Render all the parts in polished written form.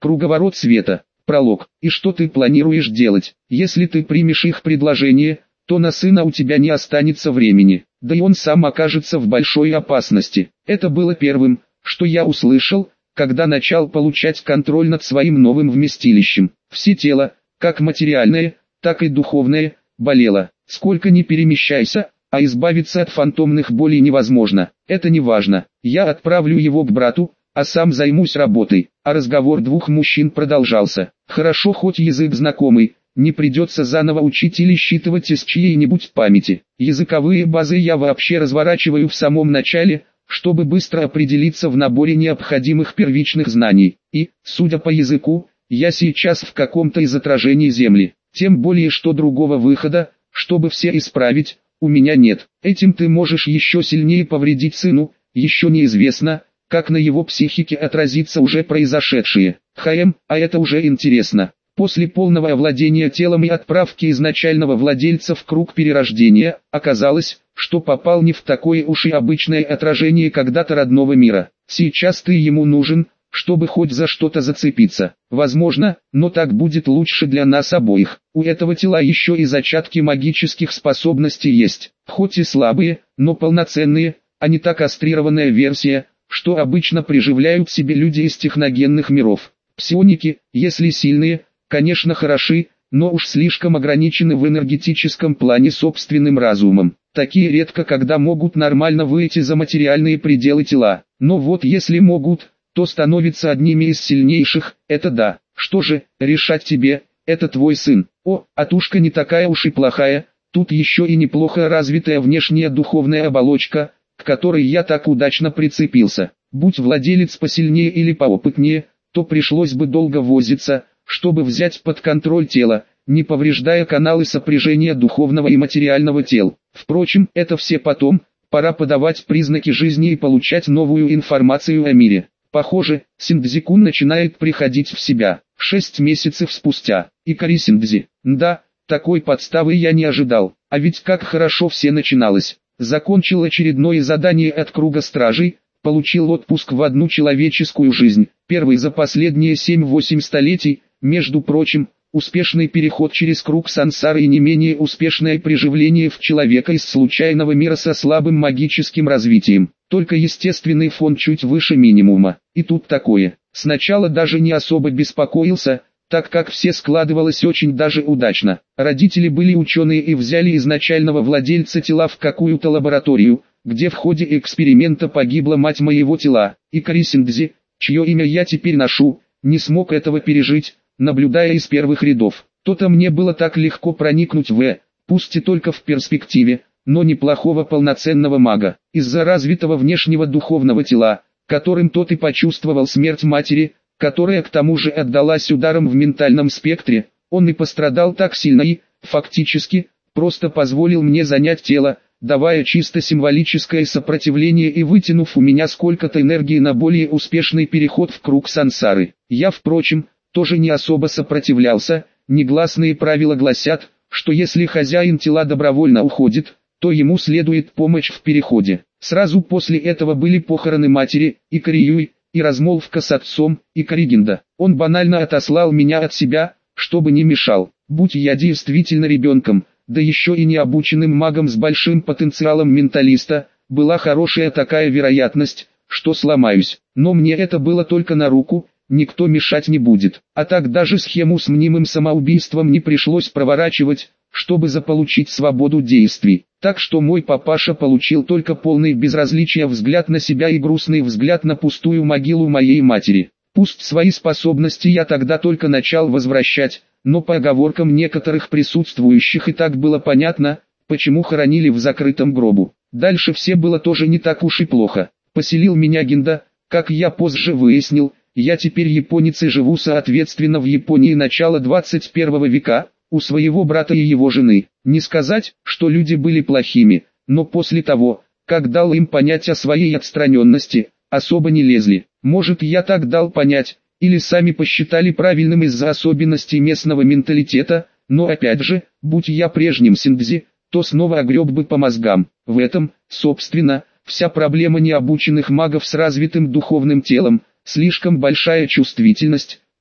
Круговорот света. Пролог. И что ты планируешь делать? Если ты примешь их предложение, то на сына у тебя не останется времени, да и он сам окажется в большой опасности. Это было первым, что я услышал, когда начал получать контроль над своим новым вместилищем. Все тело, как материальное, так и духовное, болело. Сколько ни перемещайся, а избавиться от фантомных болей невозможно. Это не важно. Я отправлю его к брату, а сам займусь работой. А разговор двух мужчин продолжался. Хорошо, хоть язык знакомый, не придется заново учить или считывать из чьей-нибудь памяти. Языковые базы я вообще разворачиваю в самом начале, чтобы быстро определиться в наборе необходимых первичных знаний. И, судя по языку, я сейчас в каком-то из отражений Земли. Тем более, что другого выхода, чтобы все исправить, у меня нет. Этим ты можешь еще сильнее повредить сыну, еще неизвестно, как на его психике отразится уже произошедшее. А это уже интересно. После полного овладения телом и отправки изначального владельца в круг перерождения, оказалось, что попал не в такое уж и обычное отражение когда-то родного мира. Сейчас ты ему нужен, чтобы хоть за что-то зацепиться. Возможно, но так будет лучше для нас обоих. У этого тела еще и зачатки магических способностей есть. Хоть и слабые, но полноценные, а не та кастрированная версия, что обычно приживляют себе люди из техногенных миров. Псионики, если сильные, конечно хороши, но уж слишком ограничены в энергетическом плане собственным разумом. Такие редко когда могут нормально выйти за материальные пределы тела. Но вот если могут, то становятся одними из сильнейших, это да. Что же, решать тебе, это твой сын. А тушка не такая уж и плохая, тут еще и неплохо развитая внешняя духовная оболочка, к которой я так удачно прицепился. Будь владелец посильнее или поопытнее, то пришлось бы долго возиться, чтобы взять под контроль тело, не повреждая каналы сопряжения духовного и материального тел. Впрочем, это все потом, пора подавать признаки жизни и получать новую информацию о мире. Похоже, Синдзи-кун начинает приходить в себя. 6 месяцев спустя. Икари Синдзи. Да, такой подставы я не ожидал. А ведь как хорошо все начиналось. Закончил очередное задание от круга стражей, получил отпуск в одну человеческую жизнь. Первый за последние 7-8 столетий, между прочим, успешный переход через круг сансары и не менее успешное приживление в человека из случайного мира со слабым магическим развитием. Только естественный фон чуть выше минимума. И тут такое. Сначала даже не особо беспокоился, так как все складывалось очень даже удачно. Родители были ученые и взяли изначального владельца тела в какую-то лабораторию, где в ходе эксперимента погибла мать моего тела. Икари Синдзи, чье имя я теперь ношу, не смог этого пережить, наблюдая из первых рядов. То-то мне было так легко проникнуть пусть и только в перспективе, но неплохого полноценного мага. Из-за развитого внешнего духовного тела, которым тот и почувствовал смерть матери, которая к тому же отдалась ударом в ментальном спектре, он и пострадал так сильно и, фактически, просто позволил мне занять тело, давая чисто символическое сопротивление и вытянув у меня сколько-то энергии на более успешный переход в круг сансары. Я, впрочем, тоже не особо сопротивлялся. Негласные правила гласят, что если хозяин тела добровольно уходит, то ему следует помощь в переходе. Сразу после этого были похороны матери, Икари Юй, и размолвка с отцом, Икари Гинда. Он банально отослал меня от себя, чтобы не мешал. Будь я действительно ребенком, да еще и необученным магом с большим потенциалом менталиста, была хорошая такая вероятность, что сломаюсь. Но мне это было только на руку, никто мешать не будет. А так даже схему с мнимым самоубийством не пришлось проворачивать, чтобы заполучить свободу действий. Так что мой папаша получил только полный безразличия взгляд на себя и грустный взгляд на пустую могилу моей матери. Пусть свои способности я тогда только начал возвращать, но по оговоркам некоторых присутствующих и так было понятно, почему хоронили в закрытом гробу. Дальше все было тоже не так уж и плохо. Поселил меня Гинда, как я позже выяснил, я теперь японец и живу соответственно в Японии начала 21 века, у своего брата и его жены. Не сказать, что люди были плохими, но после того, как дал им понять о своей отстраненности, особо не лезли. Может, я так дал понять, или сами посчитали правильным из-за особенностей местного менталитета, но опять же, будь я прежним Синдзи, то снова огреб бы по мозгам. В этом, собственно, вся проблема необученных магов с развитым духовным телом, слишком большая чувствительность,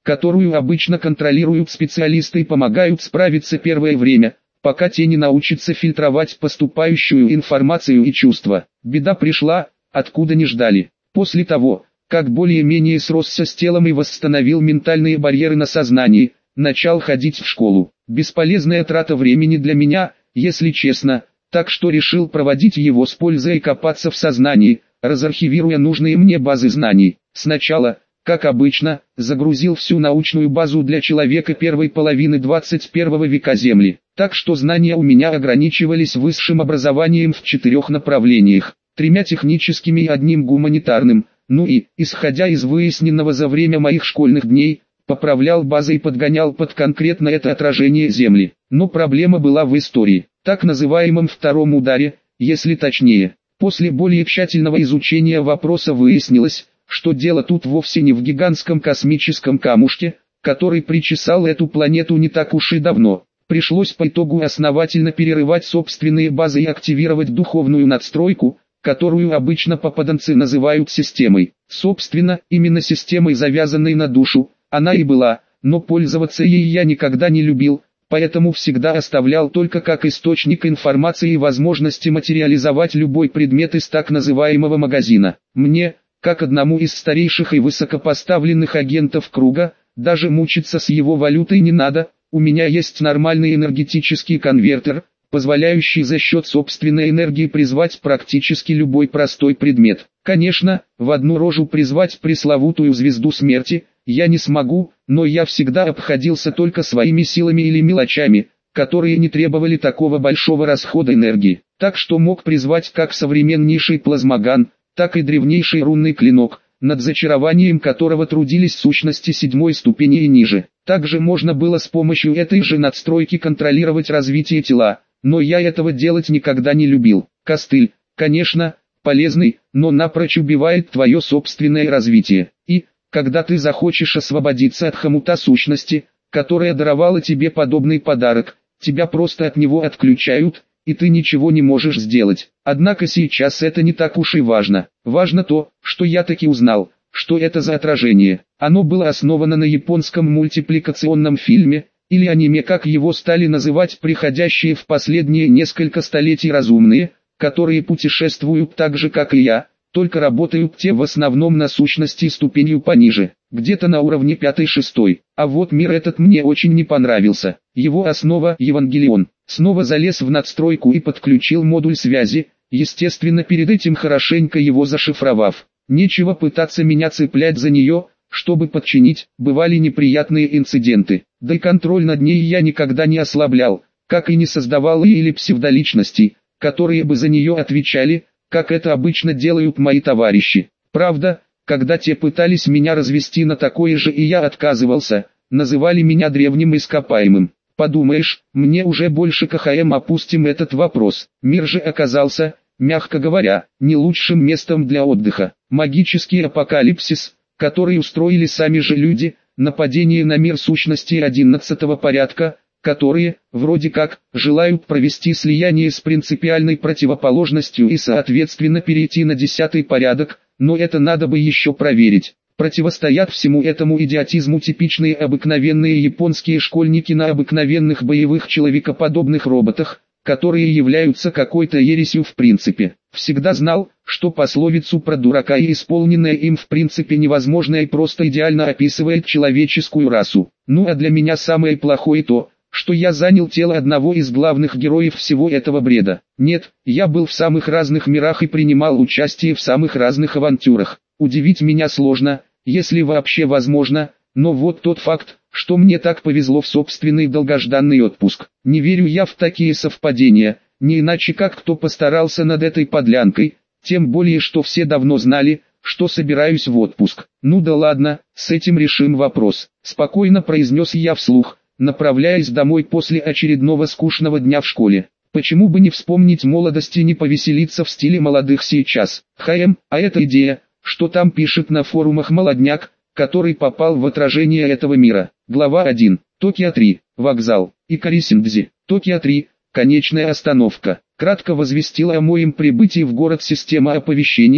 которую обычно контролируют специалисты и помогают справиться первое время, пока те не научатся фильтровать поступающую информацию и чувства. Беда пришла, откуда не ждали. После того, как более-менее сросся с телом и восстановил ментальные барьеры на сознании, начал ходить в школу. Бесполезная трата времени для меня, если честно, так что решил проводить его с пользой и копаться в сознании, разархивируя нужные мне базы знаний. Сначала, как обычно, загрузил всю научную базу для человека первой половины 21 века Земли, так что знания у меня ограничивались высшим образованием в 4 направлениях, 3 техническими и 1 гуманитарным, ну и, исходя из выясненного за время моих школьных дней, поправлял базы и подгонял под конкретно это отражение Земли. Но проблема была в истории, так называемом втором ударе, если точнее. После более тщательного изучения вопроса выяснилось, что дело тут вовсе не в гигантском космическом камушке, который причесал эту планету не так уж и давно. Пришлось по итогу основательно перерывать собственные базы и активировать духовную надстройку, которую обычно попаданцы называют системой. Собственно, именно системой, завязанной на душу, она и была, но пользоваться ей я никогда не любил, поэтому всегда оставлял только как источник информации и возможности материализовать любой предмет из так называемого магазина. Мне, как одному из старейших и высокопоставленных агентов круга, даже мучиться с его валютой не надо, у меня есть нормальный энергетический конвертер, позволяющий за счет собственной энергии призвать практически любой простой предмет. Конечно, в одну рожу призвать пресловутую звезду смерти я не смогу, но я всегда обходился только своими силами или мелочами, которые не требовали такого большого расхода энергии. Так что мог призвать как современнейший плазмоган, так и древнейший рунный клинок, над зачарованием которого трудились сущности 7 ступени и ниже. Также можно было с помощью этой же надстройки контролировать развитие тела, но я этого делать никогда не любил. Костыль, конечно, полезный, но напрочь убивает твое собственное развитие. И, когда ты захочешь освободиться от хомута сущности, которая даровала тебе подобный подарок, тебя просто от него отключают, и ты ничего не можешь сделать. Однако сейчас это не так уж и важно. Важно то, что я таки узнал, что это за отражение. Оно было основано на японском мультипликационном фильме, или аниме, как его стали называть приходящие в последние несколько столетий разумные, которые путешествуют так же как и я, только работают те в основном на сущности ступенью пониже, где-то на уровне 5-6. А вот мир этот мне очень не понравился. Его основа Евангелион. Снова залез в надстройку и подключил модуль связи, естественно перед этим хорошенько его зашифровав. Нечего пытаться меня цеплять за нее, чтобы подчинить, бывали неприятные инциденты. Да и контроль над ней я никогда не ослаблял, как и не создавал или псевдоличностей, которые бы за нее отвечали, как это обычно делают мои товарищи. Правда, когда те пытались меня развести на такое же и я отказывался, называли меня древним ископаемым. Подумаешь, мне уже больше КХМ, опустим этот вопрос. Мир же оказался, мягко говоря, не лучшим местом для отдыха. Магический апокалипсис, который устроили сами же люди, нападение на мир сущностей 11-го порядка, которые, вроде как, желают провести слияние с принципиальной противоположностью и соответственно перейти на 10-й порядок, но это надо бы еще проверить. Противостоят всему этому идиотизму типичные обыкновенные японские школьники на обыкновенных боевых человекоподобных роботах, которые являются какой-то ересью в принципе. Всегда знал, что пословицу про дурака и исполненное им в принципе невозможное просто идеально описывает человеческую расу. Ну а для меня самое плохое то, что я занял тело одного из главных героев всего этого бреда. Нет, я был в самых разных мирах и принимал участие в самых разных авантюрах. Удивить меня сложно, если вообще возможно, но вот тот факт, что мне так повезло в собственный долгожданный отпуск. Не верю я в такие совпадения, не иначе как кто постарался над этой подлянкой, тем более что все давно знали, что собираюсь в отпуск. Ну да ладно, с этим решим вопрос. Спокойно произнес я вслух, направляясь домой после очередного скучного дня в школе. Почему бы не вспомнить молодость и не повеселиться в стиле молодых сейчас? А эта идея, что там пишет на форумах молодняк, который попал в отражение этого мира. Глава 1. Токио 3. Вокзал. Икари-Синдзи. Токио 3. Конечная остановка. Кратко возвестила о моем прибытии в город система оповещения,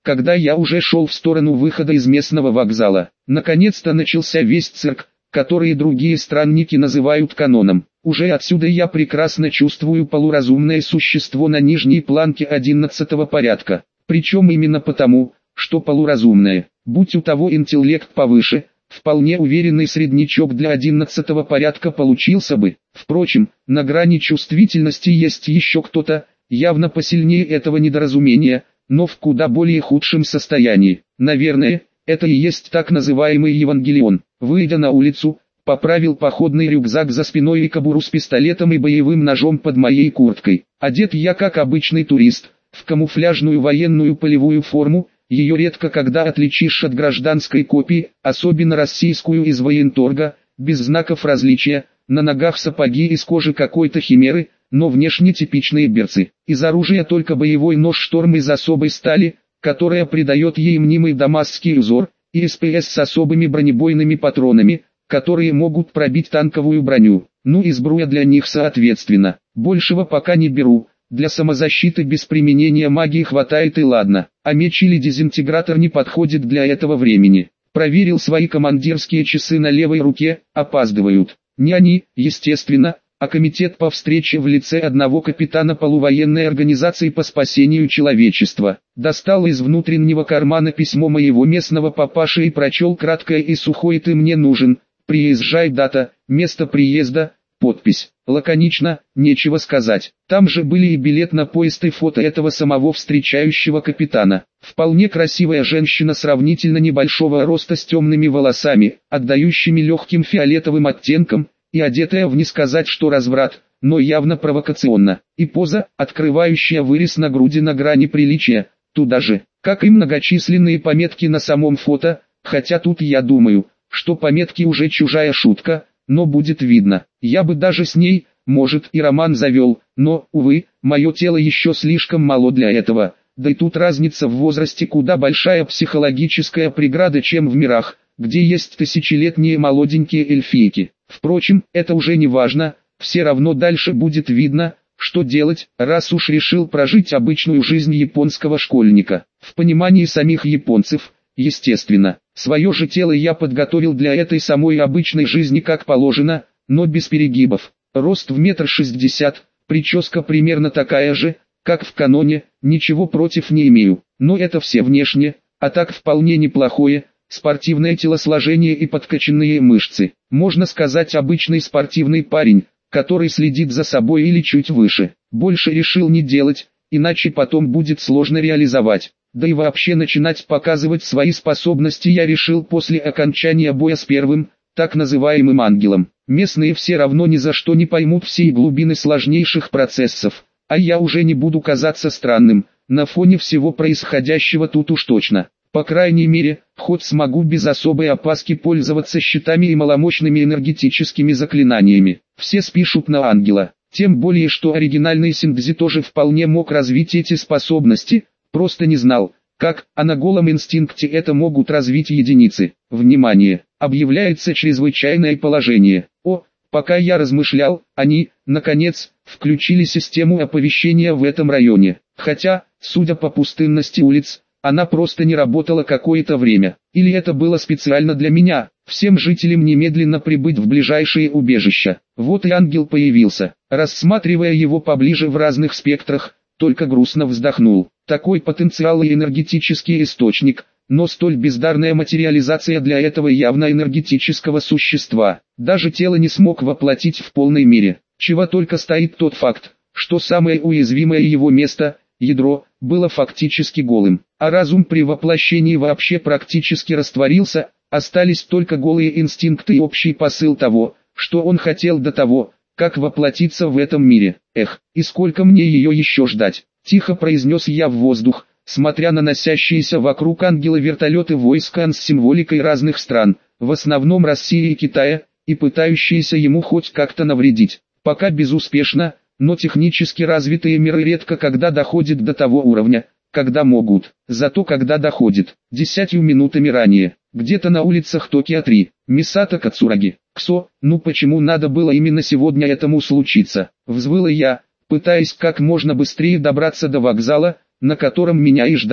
когда я уже шел в сторону выхода из местного вокзала. Наконец-то начался весь цирк, который другие странники называют каноном. Уже отсюда я прекрасно чувствую полуразумное существо на нижней планке 11-го порядка. Причем именно потому, что полуразумное. Будь у того интеллект повыше, вполне уверенный среднячок для 11-го порядка получился бы. Впрочем, на грани чувствительности есть еще кто-то, явно посильнее этого недоразумения, но в куда более худшем состоянии. Наверное, это и есть так называемый Евангелион. Выйдя на улицу, поправил походный рюкзак за спиной и кобуру с пистолетом и боевым ножом под моей курткой. Одет я как обычный турист, в камуфляжную военную полевую форму, ее редко когда отличишь от гражданской копии, особенно российскую из военторга, без знаков различия, на ногах сапоги из кожи какой-то химеры, но внешне типичные берцы. Из оружия только боевой нож «Шторм» из особой стали, которая придает ей мнимый дамасский узор, и СПС с особыми бронебойными патронами, которые могут пробить танковую броню. Ну и сбруя для них соответственно. Большего пока не беру, для самозащиты без применения магии хватает и ладно, а меч или дезинтегратор не подходит для этого времени. Проверил свои командирские часы на левой руке, опаздывают. Не они, естественно, а комитет по встрече в лице одного капитана полувоенной организации по спасению человечества. Достал из внутреннего кармана письмо моего местного папаши и прочел краткое и сухое: «Ты мне нужен, приезжай, дата, место приезда, подпись». Лаконично, нечего сказать. Там же были и билет на поезд и фото этого самого встречающего капитана. Вполне красивая женщина сравнительно небольшого роста с темными волосами, отдающими легким фиолетовым оттенком, и одетая в не сказать что разврат, но явно провокационно. И поза, открывающая вырез на груди на грани приличия, туда же, как и многочисленные пометки на самом фото, хотя тут я думаю, что пометки уже чужая шутка, но будет видно. Я бы даже с ней, может, и роман завел, но, увы, мое тело еще слишком мало для этого, да и тут разница в возрасте куда большая психологическая преграда, чем в мирах, где есть тысячелетние молоденькие эльфийки. Впрочем, это уже не важно, все равно дальше будет видно, что делать, раз уж решил прожить обычную жизнь японского школьника. В понимании самих японцев, естественно, свое же тело я подготовил для этой самой обычной жизни как положено, но без перегибов. Рост в 1,60 м, прическа примерно такая же, как в каноне, ничего против не имею, но это все внешне, а так вполне неплохое. Спортивное телосложение и подкачанные мышцы. Можно сказать, обычный спортивный парень, который следит за собой или чуть выше. Больше решил не делать, иначе потом будет сложно реализовать. Да и вообще начинать показывать свои способности я решил после окончания боя с первым, так называемым ангелом. Местные все равно ни за что не поймут всей глубины сложнейших процессов, а я уже не буду казаться странным, на фоне всего происходящего тут уж точно. По крайней мере, хоть смогу без особой опаски пользоваться щитами и маломощными энергетическими заклинаниями. Все спишут на ангела, тем более что оригинальный Синдзи тоже вполне мог развить эти способности, просто не знал, как, а на голом инстинкте это могут развить единицы. Внимание, объявляется чрезвычайное положение. Пока я размышлял, они, наконец, включили систему оповещения в этом районе, хотя, судя по пустынности улиц, она просто не работала какое-то время. Или это было специально для меня, всем жителям немедленно прибыть в ближайшие убежища. Вот и ангел появился. Рассматривая его поближе в разных спектрах, только грустно вздохнул. Такой потенциал и энергетический источник, но столь бездарная материализация для этого явно энергетического существа. Даже тело не смог воплотить в полной мере. Чего только стоит тот факт, что самое уязвимое его место, ядро, было фактически голым, а разум при воплощении вообще практически растворился, остались только голые инстинкты и общий посыл того, что он хотел до того, как воплотиться в этом мире. Эх, и сколько мне ее еще ждать? Тихо произнес я в воздух, смотря на носящиеся вокруг ангела вертолеты войск с символикой разных стран, в основном России и Китая, и пытающиеся ему хоть как-то навредить. Пока безуспешно, но технически развитые миры редко когда доходят до того уровня, когда могут. Зато когда доходит, 10 минутами ранее, где-то на улицах Токио-3, Мисато Кацураги. Ксо, ну почему надо было именно сегодня этому случиться? Взвыла я, пытаясь как можно быстрее добраться до вокзала, на котором меня и ждали.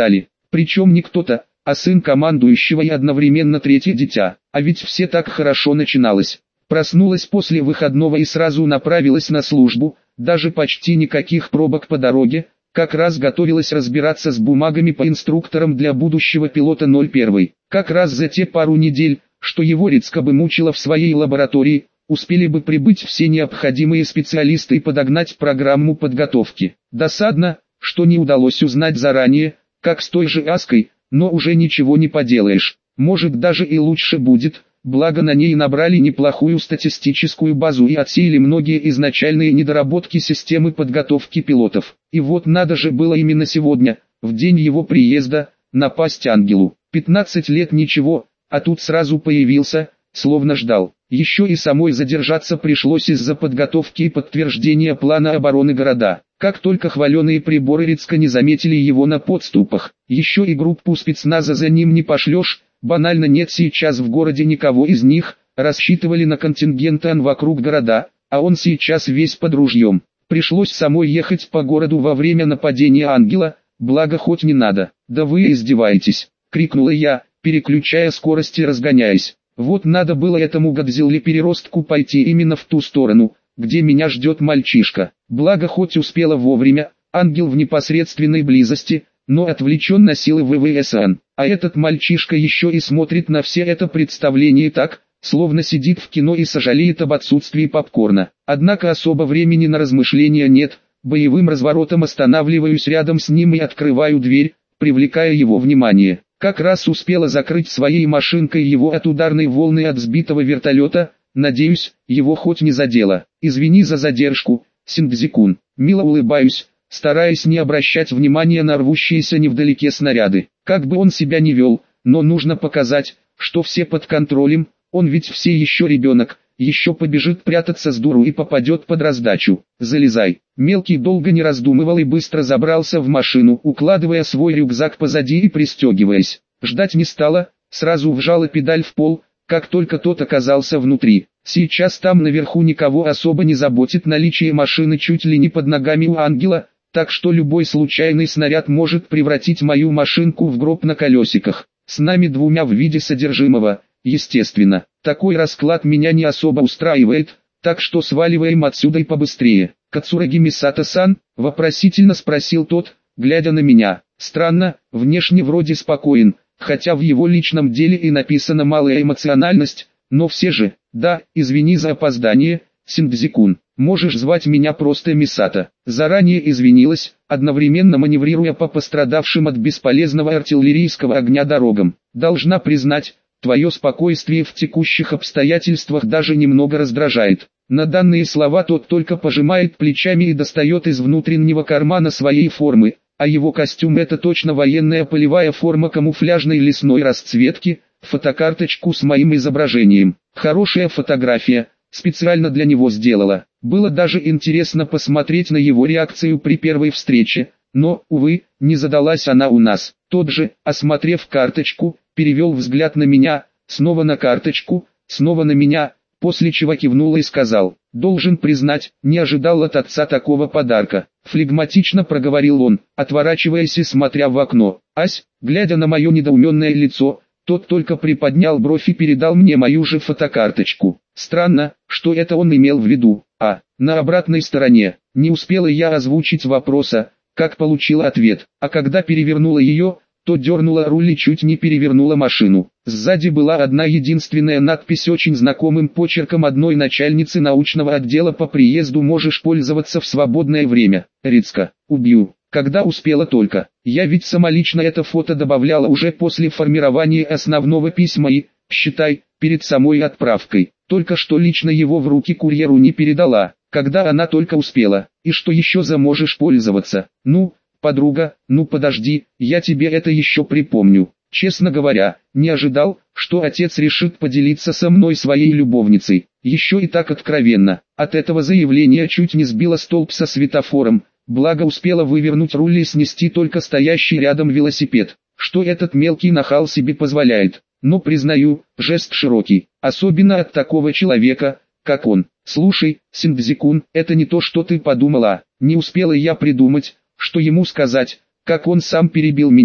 Причем не кто-то, а сын командующего и одновременно третье дитя. А ведь все так хорошо начиналось. Проснулась после выходного и сразу направилась на службу, даже почти никаких пробок по дороге, как раз готовилась разбираться с бумагами по инструкторам для будущего пилота 01. Как раз за те пару недель, что его Рицка бы мучила в своей лаборатории, успели бы прибыть все необходимые специалисты и подогнать программу подготовки. Досадно, что не удалось узнать заранее, как с той же Аской, но уже ничего не поделаешь. Может, даже и лучше будет, благо на ней набрали неплохую статистическую базу и отсеяли многие изначальные недоработки системы подготовки пилотов. И вот надо же было именно сегодня, в день его приезда, напасть ангелу. 15 лет ничего, а тут сразу появился, словно ждал. Еще и самой задержаться пришлось из-за подготовки и подтверждения плана обороны города. Как только хваленые приборы Рицка не заметили его на подступах, еще и группу спецназа за ним не пошлешь, банально нет сейчас в городе никого из них, рассчитывали на контингент Ан вокруг города, а он сейчас весь под ружьем. Пришлось самой ехать по городу во время нападения ангела, благо хоть не надо. «Да вы издеваетесь!» — крикнула я, переключая скорость и разгоняясь. Вот надо было этому Годзилле-переростку пойти именно в ту сторону, где меня ждет мальчишка. Благо хоть успела вовремя, ангел в непосредственной близости, но отвлечен на силы ВВСН. А этот мальчишка еще и смотрит на все это представление так, словно сидит в кино и сожалеет об отсутствии попкорна. Однако особо времени на размышления нет, боевым разворотом останавливаюсь рядом с ним и открываю дверь, привлекая его внимание. Как раз успела закрыть своей машинкой его от ударной волны от сбитого вертолета, надеюсь, его хоть не задело. «Извини за задержку, Синдзикун». Мило улыбаюсь, стараясь не обращать внимания на рвущиеся невдалеке снаряды. Как бы он себя ни вел, но нужно показать, что все под контролем, он ведь все еще ребенок, еще побежит прятаться с дуру и попадет под раздачу. «Залезай». Мелкий долго не раздумывал и быстро забрался в машину, укладывая свой рюкзак позади и пристегиваясь. Ждать не стало, сразу вжала педаль в пол, как только тот оказался внутри. Сейчас там наверху никого особо не заботит наличие машины чуть ли не под ногами у ангела, так что любой случайный снаряд может превратить мою машинку в гроб на колесиках. С нами двумя в виде содержимого, естественно. Такой расклад меня не особо устраивает, так что сваливаем отсюда и побыстрее. «Кацураги Мисато-сан?» — вопросительно спросил тот, глядя на меня. Странно, внешне вроде спокоен, хотя в его личном деле и написана малая эмоциональность, но все же. «Да, извини за опоздание, Синдзикун, можешь звать меня просто Мисато». Заранее извинилась, одновременно маневрируя по пострадавшим от бесполезного артиллерийского огня дорогам. «Должна признать, твое спокойствие в текущих обстоятельствах даже немного раздражает». На данные слова тот только пожимает плечами и достает из внутреннего кармана своей формы, а его костюм — это точно военная полевая форма камуфляжной лесной расцветки, фотокарточку с моим изображением. Хорошая фотография, специально для него сделала. Было даже интересно посмотреть на его реакцию при первой встрече, но, увы, не задалась она у нас. Тот же, осмотрев карточку, перевел взгляд на меня, снова на карточку, снова на меня, после чего кивнул и сказал: «Должен признать, не ожидал от отца такого подарка». Флегматично проговорил он, отворачиваясь и смотря в окно. «Ась», глядя на мое недоуменное лицо, тот только приподнял бровь и передал мне мою же фотокарточку. Странно, что это он имел в виду. На обратной стороне, не успела я озвучить вопроса, как получила ответ, а когда перевернула ее, то дернула руль и чуть не перевернула машину. Сзади была одна единственная надпись очень знакомым почерком одной начальницы научного отдела: «По приезду можешь пользоваться в свободное время». Рицка, убью. Когда успела только. Я ведь самолично это фото добавляла уже после формирования основного письма и, считай, перед самой отправкой. Только что лично его в руки курьеру не передала, когда она только успела. И что еще за «можешь пользоваться»? Ну, подруга, ну подожди, я тебе это еще припомню. Честно говоря, не ожидал, что отец решит поделиться со мной своей любовницей. Еще и так откровенно. От этого заявления чуть не сбила столб со светофором. Благо успела вывернуть руль и снести только стоящий рядом велосипед. Что этот мелкий нахал себе позволяет? Но признаю, жест широкий, особенно от такого человека, как он. «Слушай, Синдзикун, это не то, что ты подумала». Не успела я придумать, что ему сказать, как он сам перебил меня.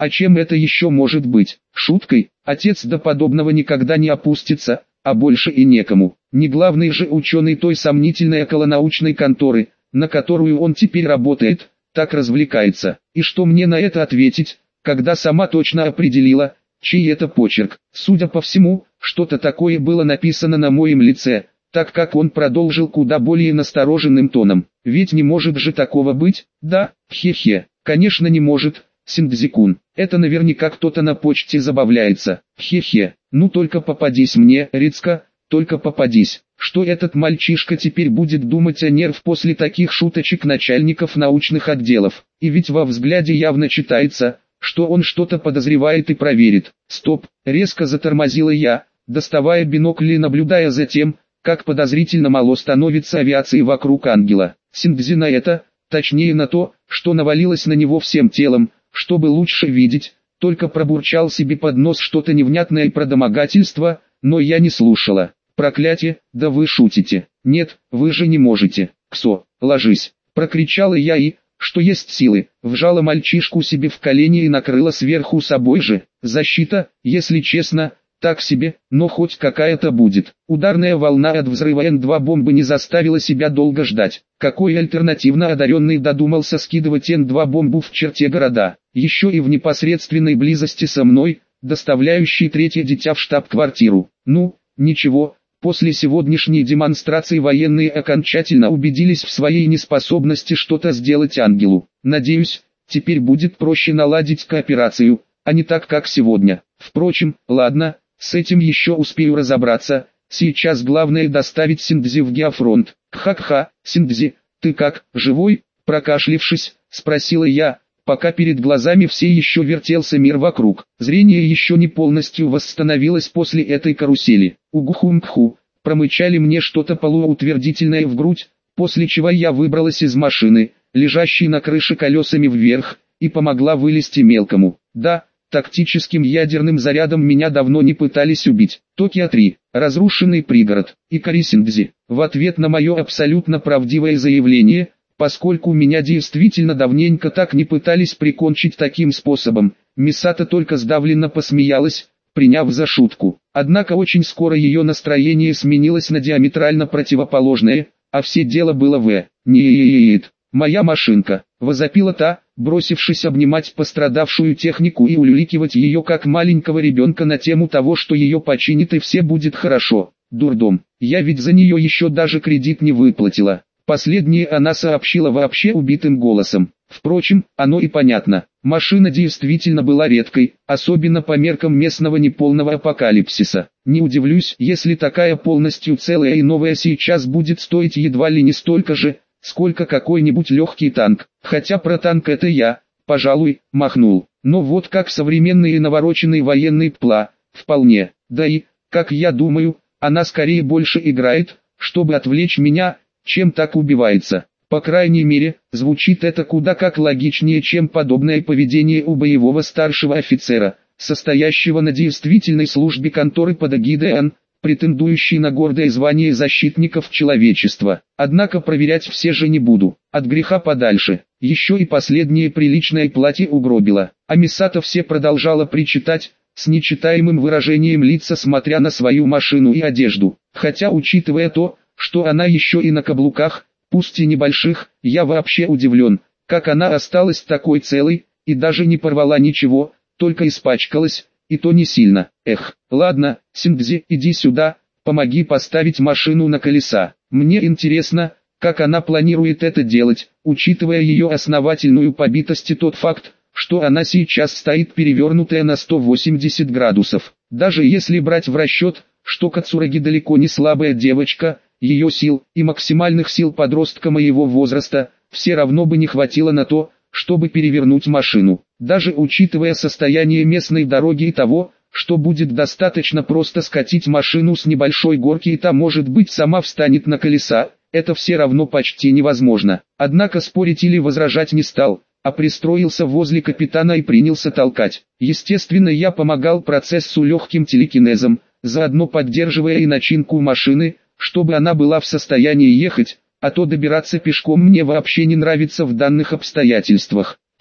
А чем это еще может быть? Шуткой? Отец до подобного никогда не опустится, а больше и некому. Не главный же ученый той сомнительной околонаучной конторы, на которую он теперь работает, так развлекается. И что мне на это ответить, когда сама точно определила, чей это почерк? Судя по всему, что-то такое было написано на моем лице, так как он продолжил куда более настороженным тоном. Ведь не может же такого быть? Да, хе-хе, конечно не может, Синдзи-кун. Это наверняка кто-то на почте забавляется. Хе-хе, ну только попадись мне, Рицка, только попадись. Что этот мальчишка теперь будет думать о нерв после таких шуточек начальников научных отделов? И ведь во взгляде явно читается, что он что-то подозревает и проверит. Стоп, резко затормозила я, доставая бинокль и наблюдая за тем, как подозрительно мало становится авиации вокруг ангела. Синдзи на это, точнее на то, что навалилось на него всем телом, чтобы лучше видеть, только пробурчал себе под нос что-то невнятное про домогательство, но я не слушала. Проклятие, да вы шутите. Нет, вы же не можете. Ксо, ложись. Прокричала я и, что есть силы, вжала мальчишку себе в колени и накрыла сверху собой же. Защита, если честно, так себе, но хоть какая-то будет. Ударная волна от взрыва Н-2 бомбы не заставила себя долго ждать. Какой альтернативно одаренный додумался скидывать Н-2 бомбу в черте города, еще и в непосредственной близости со мной, доставляющий третье дитя в штаб-квартиру. Ну, ничего, после сегодняшней демонстрации военные окончательно убедились в своей неспособности что-то сделать ангелу. Надеюсь, теперь будет проще наладить кооперацию, а не так как сегодня. Впрочем, ладно. С этим еще успею разобраться, сейчас главное доставить Синдзи в геофронт. Ха-ха, Синдзи, ты как, живой? Прокашлившись, спросила я, пока перед глазами все еще вертелся мир вокруг. Зрение еще не полностью восстановилось после этой карусели. Угуху-мпху, промычали мне что-то полуутвердительное в грудь, после чего я выбралась из машины, лежащей на крыше колесами вверх, и помогла вылезти мелкому. Да, тактическим ядерным зарядом меня давно не пытались убить. Токио-3, разрушенный пригород, Икари Синдзи. В ответ на мое абсолютно правдивое заявление, поскольку меня действительно давненько так не пытались прикончить таким способом, Мисата только сдавленно посмеялась, приняв за шутку. Однако очень скоро ее настроение сменилось на диаметрально противоположное, а все дело было в «Нет, моя машинка», возопила та, бросившись обнимать пострадавшую технику и улюликивать ее как маленького ребенка на тему того, что ее починит и все будет хорошо. Дурдом, я ведь за нее еще даже кредит не выплатила. Последнее она сообщила вообще убитым голосом. Впрочем, оно и понятно. Машина действительно была редкой, особенно по меркам местного неполного апокалипсиса. Не удивлюсь, если такая полностью целая и новая сейчас будет стоить едва ли не столько же, сколько какой-нибудь легкий танк. Хотя про танк это я, пожалуй, махнул. Но вот как современный и навороченный военный ПЛА, вполне. Да и, как я думаю, она скорее больше играет, чтобы отвлечь меня, чем так убивается. По крайней мере, звучит это куда как логичнее, чем подобное поведение у боевого старшего офицера, состоящего на действительной службе конторы под эгидой ООН, претендующий на гордое звание защитников человечества. Однако проверять все же не буду, от греха подальше. Еще и последнее приличное платье угробила. А Мисата все продолжала причитать, с нечитаемым выражением лица смотря на свою машину и одежду. Хотя учитывая то, что она еще и на каблуках, пусть и небольших, я вообще удивлен, как она осталась такой целой, и даже не порвала ничего, только испачкалась, и то не сильно. Эх, ладно, Синдзи, иди сюда, помоги поставить машину на колеса. Мне интересно, как она планирует это делать, учитывая ее основательную побитость и тот факт, что она сейчас стоит перевернутая на 180 градусов. Даже если брать в расчет, что Кацураги далеко не слабая девочка, ее сил и максимальных сил подростка моего возраста все равно бы не хватило на то, чтобы перевернуть машину. Даже учитывая состояние местной дороги и того, что будет достаточно просто скатить машину с небольшой горки и та может быть сама встанет на колеса, это все равно почти невозможно. Однако спорить или возражать не стал, а пристроился возле капитана и принялся толкать. Естественно, я помогал процессу легким телекинезом, заодно поддерживая и начинку машины, чтобы она была в состоянии ехать, а то добираться пешком мне вообще не нравится в данных обстоятельствах.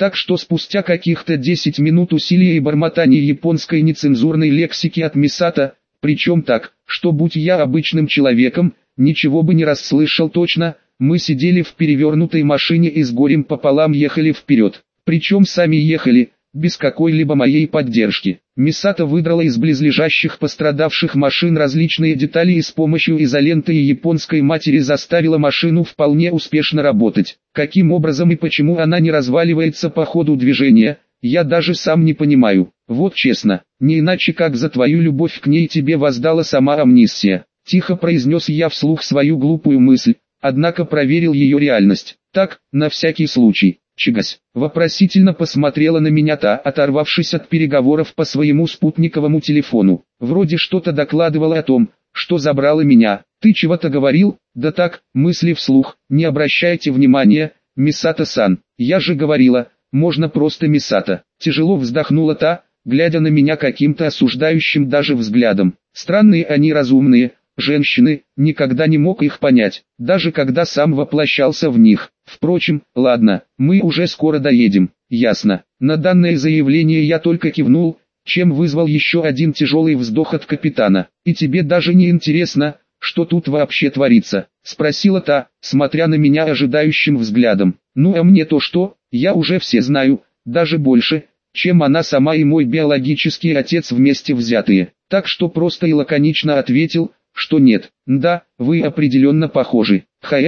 Так что спустя каких-то 10 минут усилия и бормотания японской нецензурной лексики от Мисато, причем так, что будь я обычным человеком, ничего бы не расслышал точно, мы сидели в перевернутой машине и с горем пополам ехали вперед. Причем сами ехали, без какой-либо моей поддержки. Мисато выдрала из близлежащих пострадавших машин различные детали и с помощью изоленты и японской матери заставила машину вполне успешно работать. Каким образом и почему она не разваливается по ходу движения, я даже сам не понимаю. Вот честно, не иначе как за твою любовь к ней тебе воздала сама амнистия. Тихо произнес я вслух свою глупую мысль, однако проверил ее реальность. Так, на всякий случай. Чигась. Вопросительно посмотрела на меня та, оторвавшись от переговоров по своему спутниковому телефону. Вроде что-то докладывала о том, что забрала меня. Ты чего-то говорил? Да так, мысли вслух. Не обращайте внимания, Мисато-сан. Я же говорила, можно просто Мисато. Тяжело вздохнула та, глядя на меня каким-то осуждающим даже взглядом. Странные они разумные. Женщины, никогда не мог их понять, даже когда сам воплощался в них. Впрочем, ладно, мы уже скоро доедем, ясно. На данное заявление я только кивнул, чем вызвал еще один тяжелый вздох от капитана. И тебе даже не интересно, что тут вообще творится? Спросила та, смотря на меня ожидающим взглядом. Ну а мне то что, я уже все знаю, даже больше, чем она сама и мой биологический отец вместе взятые. Так что просто и лаконично ответил, что нет. Да, вы определенно похожи.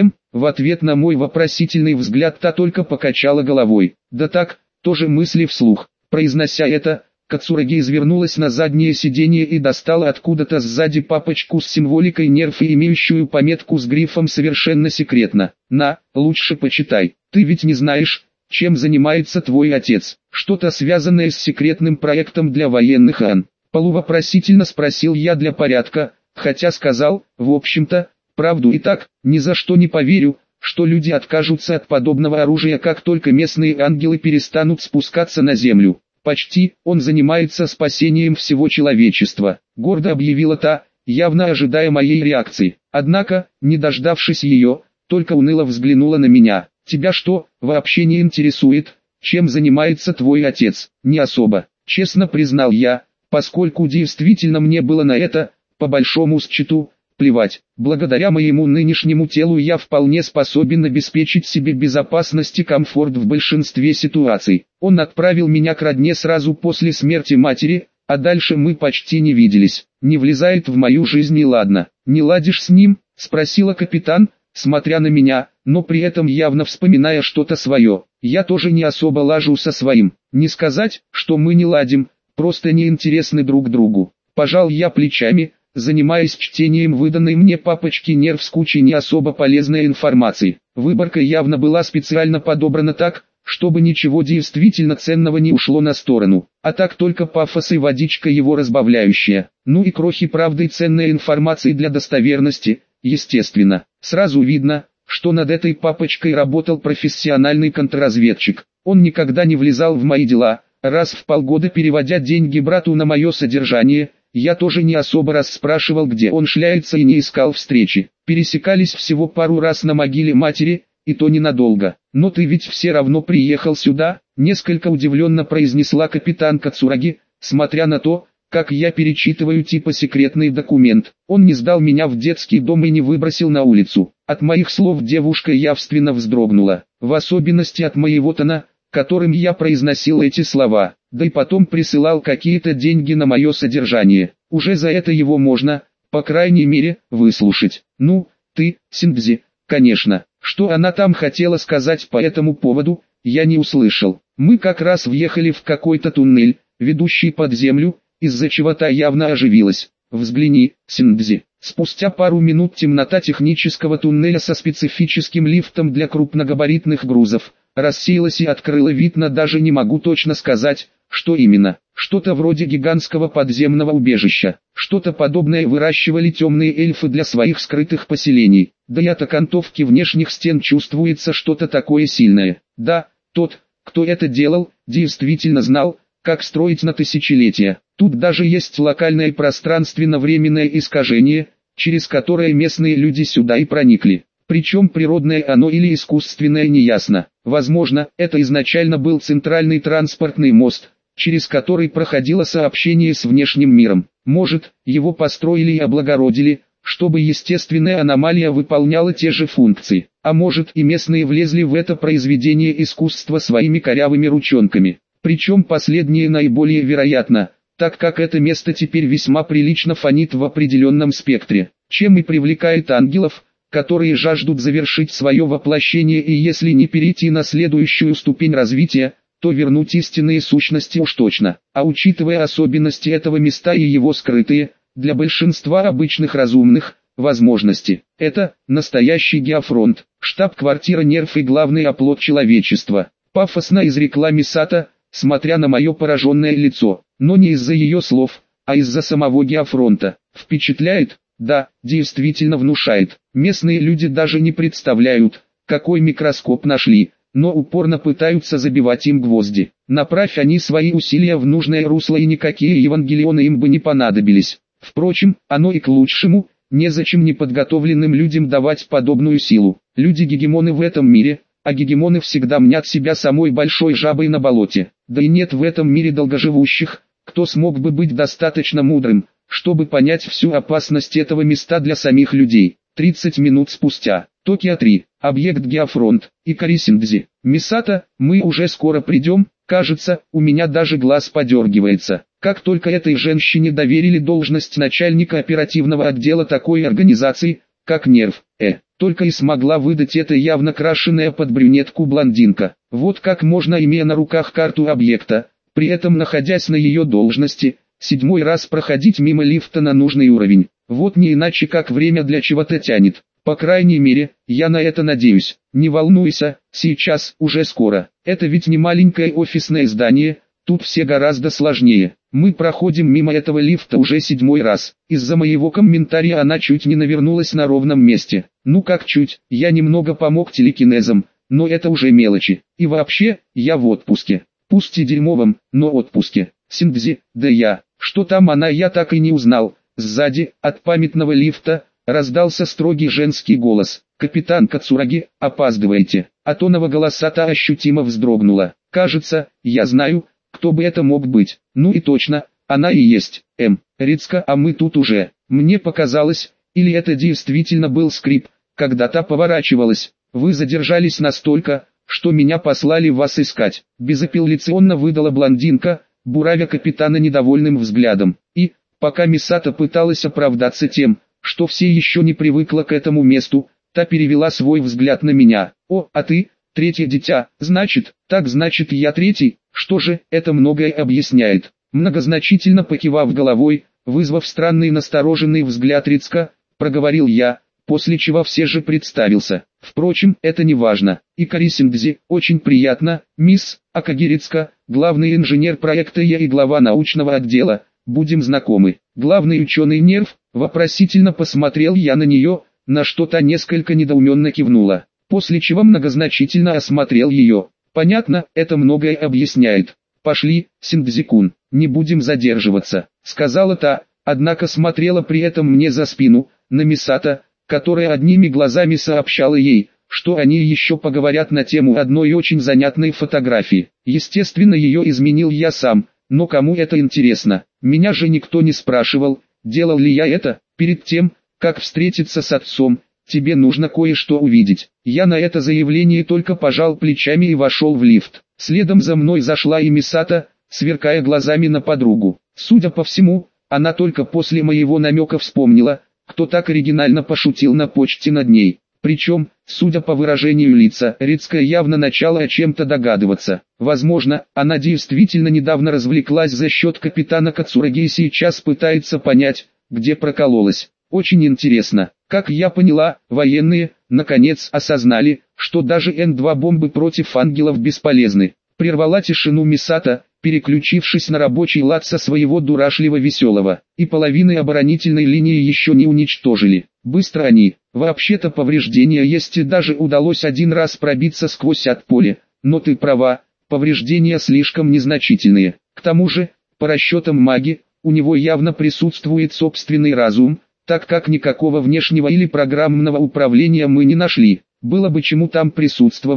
В ответ на мой вопросительный взгляд та только покачала головой. Да так, тоже мысли вслух. Произнося это, Кацураги извернулась на заднее сиденье и достала откуда-то сзади папочку с символикой нерв и имеющую пометку с грифом «Совершенно секретно». На, лучше почитай. Ты ведь не знаешь, чем занимается твой отец. Что-то связанное с секретным проектом для военных ан. Полувопросительно спросил я для порядка. Хотя сказал, в общем-то, правду и так, ни за что не поверю, что люди откажутся от подобного оружия, как только местные ангелы перестанут спускаться на землю. Почти, он занимается спасением всего человечества, гордо объявила та, явно ожидая моей реакции. Однако, не дождавшись ее, только уныло взглянула на меня. Тебя что, вообще не интересует, чем занимается твой отец? Не особо, честно признал я, поскольку действительно мне было на это, по большому счету, плевать. Благодаря моему нынешнему телу я вполне способен обеспечить себе безопасность и комфорт в большинстве ситуаций. Он отправил меня к родне сразу после смерти матери, а дальше мы почти не виделись. Не влезает в мою жизнь и ладно. Не ладишь с ним? Спросила капитан, смотря на меня, но при этом явно вспоминая что-то свое. Я тоже не особо лажу со своим. Не сказать, что мы не ладим, просто не интересны друг другу. Пожал я плечами, занимаясь чтением выданной мне папочки нерв с кучей не особо полезной информации. Выборка явно была специально подобрана так, чтобы ничего действительно ценного не ушло на сторону, а так только пафос и водичка его разбавляющая. Ну и крохи правды и ценной информации для достоверности, естественно. Сразу видно, что над этой папочкой работал профессиональный контрразведчик. Он никогда не влезал в мои дела, раз в полгода переводя деньги брату на мое содержание. Я тоже не особо расспрашивал, где он шляется, и не искал встречи. Пересекались всего пару раз на могиле матери, и то ненадолго. Но ты ведь все равно приехал сюда, несколько удивленно произнесла капитан Кацураги, смотря на то, как я перечитываю типа секретный документ. Он не сдал меня в детский дом и не выбросил на улицу. От моих слов девушка явственно вздрогнула, в особенности от моего тона, которым я произносил эти слова, да и потом присылал какие-то деньги на мое содержание. Уже за это его можно, по крайней мере, выслушать. Ну, ты, Синдзи, конечно. Что она там хотела сказать по этому поводу, я не услышал. Мы как раз въехали в какой-то туннель, ведущий под землю, из-за чего та явно оживилась. Взгляни, Синдзи. Спустя пару минут темнота технического туннеля со специфическим лифтом для крупногабаритных грузов рассеялась и открыла вид на, даже не могу точно сказать, что именно. Что-то вроде гигантского подземного убежища. Что-то подобное выращивали темные эльфы для своих скрытых поселений. Да и от окантовки внешних стен чувствуется что-то такое сильное. Да, тот, кто это делал, действительно знал, как строить на тысячелетия. Тут даже есть локальное пространственно-временное искажение, через которое местные люди сюда и проникли. Причем природное оно или искусственное неясно. Возможно, это изначально был центральный транспортный мост, через который проходило сообщение с внешним миром. Может, его построили и облагородили, чтобы естественная аномалия выполняла те же функции. А может, и местные влезли в это произведение искусства своими корявыми ручонками. Причем последнее наиболее вероятно, так как это место теперь весьма прилично фонит в определенном спектре, чем и привлекает ангелов, которые жаждут завершить свое воплощение и если не перейти на следующую ступень развития, то вернуть истинные сущности уж точно. А учитывая особенности этого места и его скрытые, для большинства обычных разумных, возможности, это настоящий геофронт, штаб-квартира нерв и главный оплот человечества. Пафосно изрекла Мисата, смотря на мое пораженное лицо, но не из-за ее слов, а из-за самого геофронта. Впечатляет? Да, действительно внушает. Местные люди даже не представляют, какой микроскоп нашли, но упорно пытаются забивать им гвозди. Направь они свои усилия в нужное русло и никакие евангелионы им бы не понадобились. Впрочем, оно и к лучшему, незачем неподготовленным людям давать подобную силу. Люди-гегемоны в этом мире, а гегемоны всегда мнят себя самой большой жабой на болоте. Да и нет в этом мире долгоживущих, кто смог бы быть достаточно мудрым, чтобы понять всю опасность этого места для самих людей. 30 минут спустя. Токио-3. Объект Геофронт. Икари Синдзи. Мисата, мы уже скоро придем, кажется, у меня даже глаз подергивается. Как только этой женщине доверили должность начальника оперативного отдела такой организации, как Нерв, только и смогла выдать эта явно крашеная под брюнетку блондинка. Вот как можно, имея на руках карту объекта, при этом находясь на ее должности, 7-й раз проходить мимо лифта на нужный уровень. Вот не иначе как время для чего-то тянет. По крайней мере, я на это надеюсь. Не волнуйся, сейчас, уже скоро. Это ведь не маленькое офисное здание, тут все гораздо сложнее. Мы проходим мимо этого лифта уже 7-й раз. Из-за моего комментария она чуть не навернулась на ровном месте. Ну как чуть, я немного помог телекинезом, но это уже мелочи. И вообще, я в отпуске. Пусть и дерьмовом, но отпуске. Синдзи, да что там она, я так и не узнал. Сзади, от памятного лифта, раздался строгий женский голос. «Капитан Кацураги, опаздываете». От оного голоса-то ощутимо вздрогнула. «Кажется, я знаю, кто бы это мог быть». Ну и точно, она и есть. Рицка, а мы тут уже. Мне показалось, или это действительно был скрип, когда та поворачивалась. Вы задержались настолько, что меня послали вас искать. Безапелляционно выдала блондинка, буравя капитана недовольным взглядом. И, пока Мисата пыталась оправдаться тем, что все еще не привыкла к этому месту, та перевела свой взгляд на меня. «О, а ты, третье дитя, значит, так значит я третий, что же, это многое объясняет». Многозначительно покивав головой, вызвав странный настороженный взгляд Рицка, проговорил я, после чего все же представился. Впрочем, это не важно. Икари Синдзи, очень приятно, мисс Акаги Рицка, главный инженер проекта я и глава научного отдела, будем знакомы. Главный ученый Нерв, вопросительно посмотрел я на нее, на что та несколько недоуменно кивнула, после чего многозначительно осмотрел ее. Понятно, это многое объясняет. «Пошли, Синдзи-кун, не будем задерживаться», — сказала та, однако смотрела при этом мне за спину, на Мисата, которая одними глазами сообщала ей, что они еще поговорят на тему одной очень занятной фотографии. Естественно, ее изменил я сам, но кому это интересно? Меня же никто не спрашивал, делал ли я это. Перед тем, как встретиться с отцом, тебе нужно кое-что увидеть. Я на это заявление только пожал плечами и вошел в лифт. Следом за мной зашла и Мисата, сверкая глазами на подругу. Судя по всему, она только после моего намека вспомнила, кто так оригинально пошутил на почте над ней. Причем, судя по выражению лица, Рицкая явно начала о чем-то догадываться. Возможно, она действительно недавно развлеклась за счет капитана Кацураги и сейчас пытается понять, где прокололась. Очень интересно. Как я поняла, военные, наконец, осознали, что даже Н-2 бомбы против ангелов бесполезны. Прервала тишину Мисата, переключившись на рабочий лад со своего дурашливо-веселого. И половины оборонительной линии еще не уничтожили. Быстро они. Вообще-то повреждения есть и даже удалось один раз пробиться сквозь от поля. Но ты права, повреждения слишком незначительные. К тому же, по расчетам маги, у него явно присутствует собственный разум, так как никакого внешнего или программного управления мы не нашли. Было бы чему там присутствовать,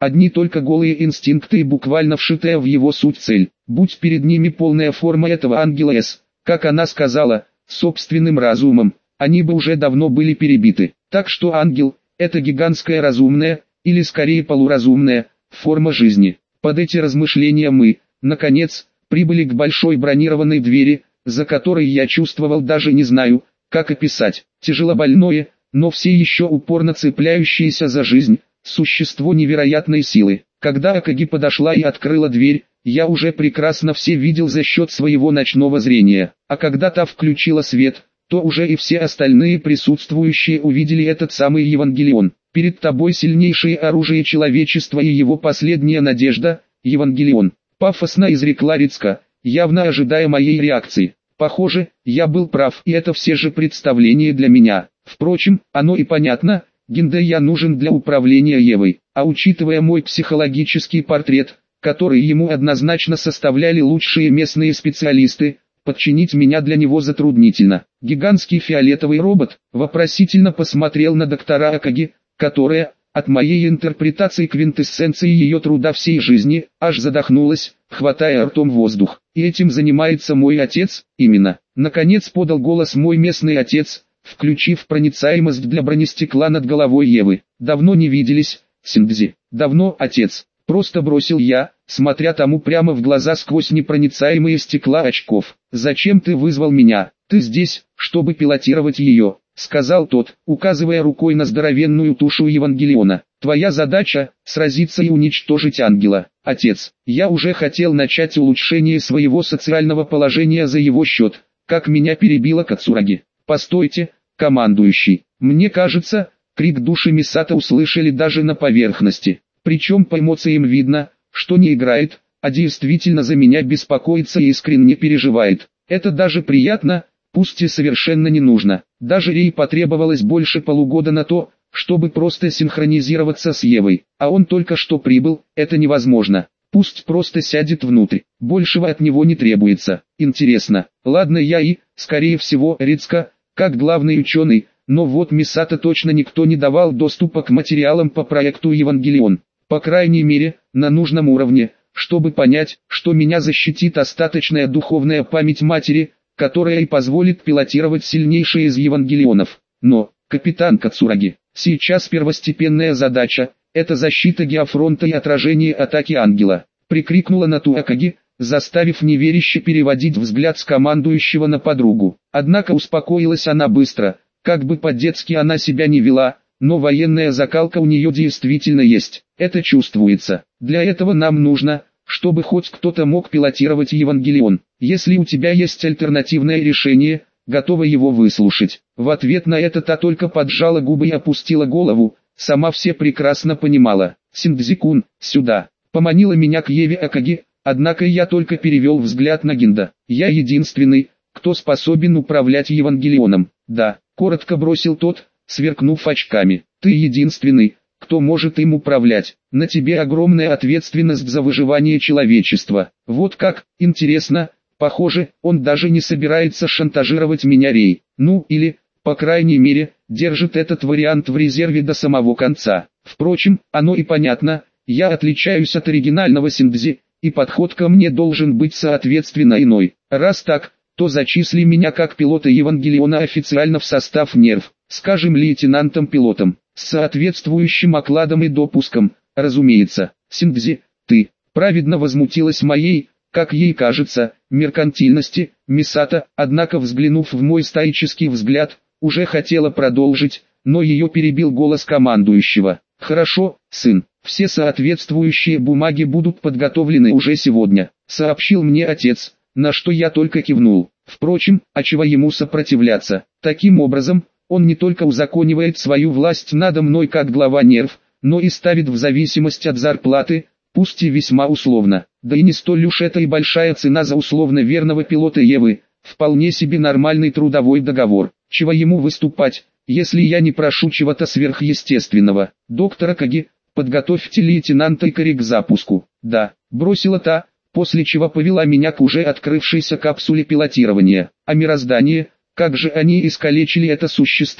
одни только голые инстинкты и буквально вшитая в его суть цель. Будь перед ними полная форма этого ангела С, как она сказала, собственным разумом, они бы уже давно были перебиты. Так что ангел – это гигантская разумная, или скорее полуразумная, форма жизни. Под эти размышления мы, наконец, прибыли к большой бронированной двери, за которой я чувствовал, даже не знаю, как описать, тяжелобольное, но все еще упорно цепляющееся за жизнь, существо невероятной силы. Когда Акаги подошла и открыла дверь, я уже прекрасно все видел за счет своего ночного зрения, а когда та включила свет, то уже и все остальные присутствующие увидели этот самый Евангелион. Перед тобой сильнейшее оружие человечества и его последняя надежда, Евангелион. Пафосно изрекла Рицка, явно ожидая моей реакции. Похоже, я был прав, и это все же представление для меня. Впрочем, оно и понятно, Гиндэ нужен для управления Евой, а учитывая мой психологический портрет, который ему однозначно составляли лучшие местные специалисты, подчинить меня для него затруднительно. Гигантский фиолетовый робот вопросительно посмотрел на доктора Акаги, которая, от моей интерпретации квинтэссенции ее труда всей жизни, аж задохнулась, хватая ртом воздух. И этим занимается мой отец, именно. Наконец подал голос мой местный отец, включив проницаемость для бронестекла над головой Евы. Давно не виделись, Синдзи. Давно, отец. Просто бросил я, смотря тому прямо в глаза сквозь непроницаемые стекла очков. «Зачем ты вызвал меня? Ты здесь, чтобы пилотировать ее», — сказал тот, указывая рукой на здоровенную тушу Евангелиона. «Твоя задача — сразиться и уничтожить ангела. Отец, я уже хотел начать улучшение своего социального положения за его счет, как меня перебила Кацураги. Постойте, командующий, мне кажется...» Крик души Мисато услышали даже на поверхности. Причем по эмоциям видно, что не играет, а действительно за меня беспокоится и искренне переживает. Это даже приятно, пусть и совершенно не нужно. Даже Рей потребовалось больше полугода на то, чтобы просто синхронизироваться с Евой. А он только что прибыл, это невозможно. Пусть просто сядет внутрь, большего от него не требуется. Интересно, ладно я и, скорее всего, Рицка, как главный ученый, но вот Мисато точно никто не давал доступа к материалам по проекту Евангелион. По крайней мере, на нужном уровне, чтобы понять, что меня защитит остаточная духовная память матери, которая и позволит пилотировать сильнейшие из Евангелионов. Но, капитан Кацураги, сейчас первостепенная задача – это защита геофронта и отражение атаки ангела, прикрикнула Нату Акаги, заставив неверяще переводить взгляд с командующего на подругу. Однако успокоилась она быстро, как бы по-детски она себя не вела, но военная закалка у нее действительно есть, это чувствуется. Для этого нам нужно, чтобы хоть кто-то мог пилотировать Евангелион. Если у тебя есть альтернативное решение, готова его выслушать. В ответ на это та только поджала губы и опустила голову, сама все прекрасно понимала. Синдзи-кун, сюда. Поманила меня к Еве Акаги, однако я только перевел взгляд на Гинда. Я единственный, кто способен управлять Евангелионом. Да, коротко бросил тот, сверкнув очками. Ты единственный, кто может им управлять. На тебе огромная ответственность за выживание человечества. Вот как, интересно, похоже, он даже не собирается шантажировать меня, Рей. Ну или, по крайней мере, держит этот вариант в резерве до самого конца. Впрочем, оно и понятно, я отличаюсь от оригинального Синдзи, и подход ко мне должен быть соответственно иной. Раз так, то зачисли меня как пилота Евангелиона официально в состав НЕРВ, скажем лейтенантом-пилотом, с соответствующим окладом и допуском, разумеется. Синдзи, ты, праведно возмутилась моей, как ей кажется, меркантильности, Мисато, однако взглянув в мой стоический взгляд, уже хотела продолжить, но ее перебил голос командующего. «Хорошо, сын, все соответствующие бумаги будут подготовлены уже сегодня», сообщил мне отец, на что я только кивнул. Впрочем, а чего ему сопротивляться? Таким образом, он не только узаконивает свою власть надо мной как глава НЕРВ, но и ставит в зависимость от зарплаты, пусть и весьма условно. Да и не столь уж это и большая цена за условно верного пилота Евы, вполне себе нормальный трудовой договор. Чего ему выступать, если я не прошу чего-то сверхъестественного? Доктор Акаги, подготовьте лейтенанта Икари к запуску. Да, бросила та, после чего повела меня к уже открывшейся капсуле пилотирования. А мироздание, как же они искалечили это существо,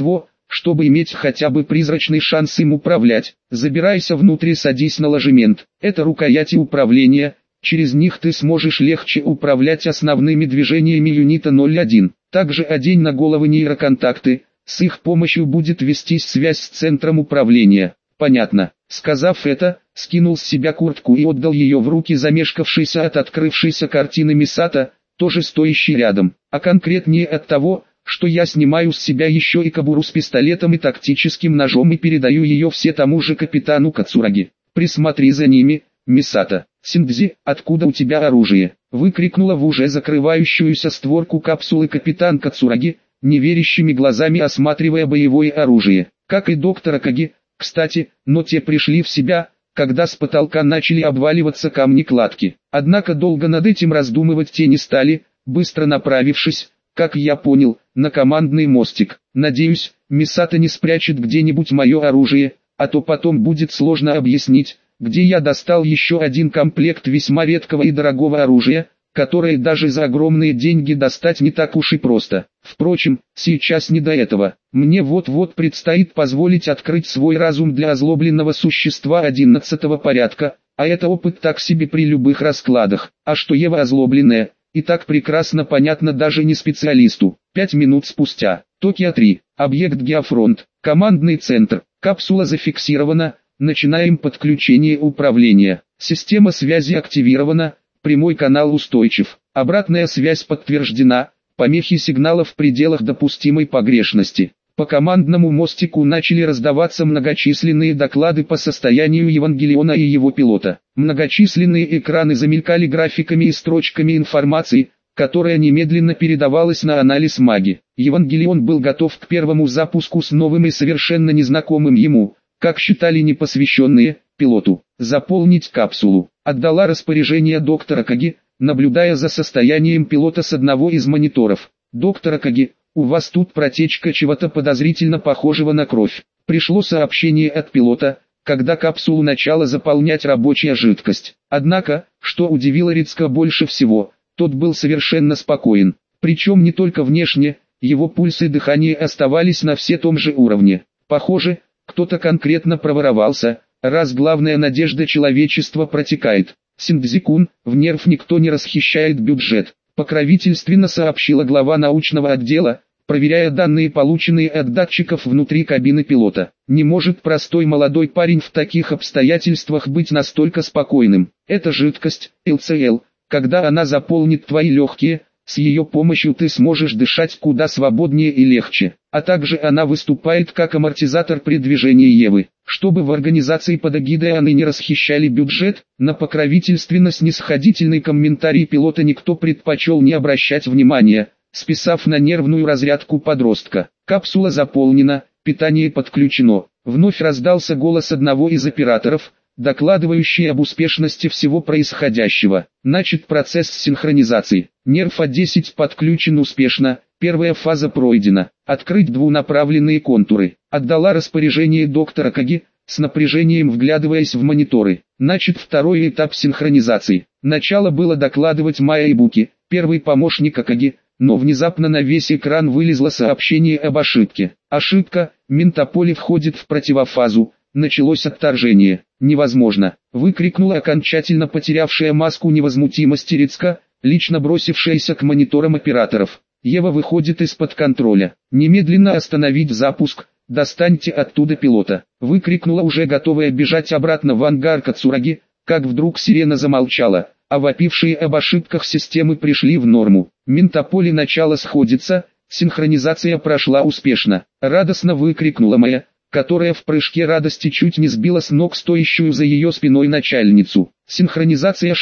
чтобы иметь хотя бы призрачный шанс им управлять. Забирайся внутрь и садись на ложемент. Это рукояти управления, через них ты сможешь легче управлять основными движениями юнита 01. Также одень на головы нейроконтакты, с их помощью будет вестись связь с центром управления. Понятно. Сказав это, скинул с себя куртку и отдал ее в руки замешкавшейся от открывшейся картины Мисато, тоже стоящий рядом. А конкретнее от того, что я снимаю с себя еще и кобуру с пистолетом и тактическим ножом и передаю ее все тому же капитану Кацураги. «Присмотри за ними, Мисато». «Синдзи, откуда у тебя оружие?» — выкрикнула в уже закрывающуюся створку капсулы капитан Кацураги, неверящими глазами осматривая боевое оружие. Как и доктор Акаги, кстати, но те пришли в себя, когда с потолка начали обваливаться камни-кладки. Однако долго над этим раздумывать те не стали, быстро направившись, как я понял, на командный мостик. Надеюсь, Мисато не спрячет где-нибудь мое оружие, а то потом будет сложно объяснить, где я достал еще один комплект весьма редкого и дорогого оружия, которое даже за огромные деньги достать не так уж и просто. Впрочем, сейчас не до этого. Мне вот-вот предстоит позволить открыть свой разум для озлобленного существа 11-го порядка, а это опыт так себе при любых раскладах. А что Ева озлобленная, и так прекрасно понятно даже не специалисту. 5 минут спустя. Токио 3. Объект Геофронт. Командный центр. Капсула зафиксирована. Начинаем подключение управления. Система связи активирована. Прямой канал устойчив. Обратная связь подтверждена. Помехи сигнала в пределах допустимой погрешности. По командному мостику начали раздаваться многочисленные доклады по состоянию Евангелиона и его пилота. Многочисленные экраны замелькали графиками и строчками информации, которая немедленно передавалась на анализ маги. Евангелион был готов к первому запуску с новым и совершенно незнакомым ему, как считали непосвященные, пилоту. Заполнить капсулу. Отдала распоряжение доктора Акаги, наблюдая за состоянием пилота с одного из мониторов. «Доктор Акаги, у вас тут протечка чего-то подозрительно похожего на кровь». Пришло сообщение от пилота, когда капсулу начала заполнять рабочая жидкость. Однако, что удивило Рицка больше всего, тот был совершенно спокоен. Причем не только внешне, его пульс и дыхание оставались на все том же уровне. Похоже, кто-то конкретно проворовался, раз главная надежда человечества протекает. «Синдзи-кун, в нерв никто не расхищает бюджет», покровительственно сообщила глава научного отдела, проверяя данные, полученные от датчиков внутри кабины пилота. Не может простой молодой парень в таких обстоятельствах быть настолько спокойным. Это жидкость, ЛЦЛ, когда она заполнит твои легкие, с ее помощью ты сможешь дышать куда свободнее и легче. А также она выступает как амортизатор при движении Евы. Чтобы в организации под эгидой Анны не расхищали бюджет, на покровительственно-снисходительный комментарий пилота никто предпочел не обращать внимания, списав на нервную разрядку подростка. Капсула заполнена, питание подключено. Вновь раздался голос одного из операторов, докладывающий об успешности всего происходящего. Начат процесс синхронизации. Нерв А10 подключен успешно, первая фаза пройдена. Открыть двунаправленные контуры. Отдала распоряжение доктора Акаги, с напряжением вглядываясь в мониторы. Начат второй этап синхронизации. Начало было докладывать Майя Ибуки, первый помощник Акаги, но внезапно на весь экран вылезло сообщение об ошибке. Ошибка, Ментополе входит в противофазу. Началось отторжение. «Невозможно!» — выкрикнула окончательно потерявшая маску невозмутимости Рицка, лично бросившаяся к мониторам операторов. «Ева выходит из-под контроля. Немедленно остановить запуск, достаньте оттуда пилота!» — выкрикнула уже готовая бежать обратно в ангар Кацураги, как вдруг сирена замолчала, а вопившие об ошибках системы пришли в норму. Ментополе начало сходиться, синхронизация прошла успешно. Радостно выкрикнула Майя, которая в прыжке радости чуть не сбила с ног стоящую за ее спиной начальницу. Синхронизация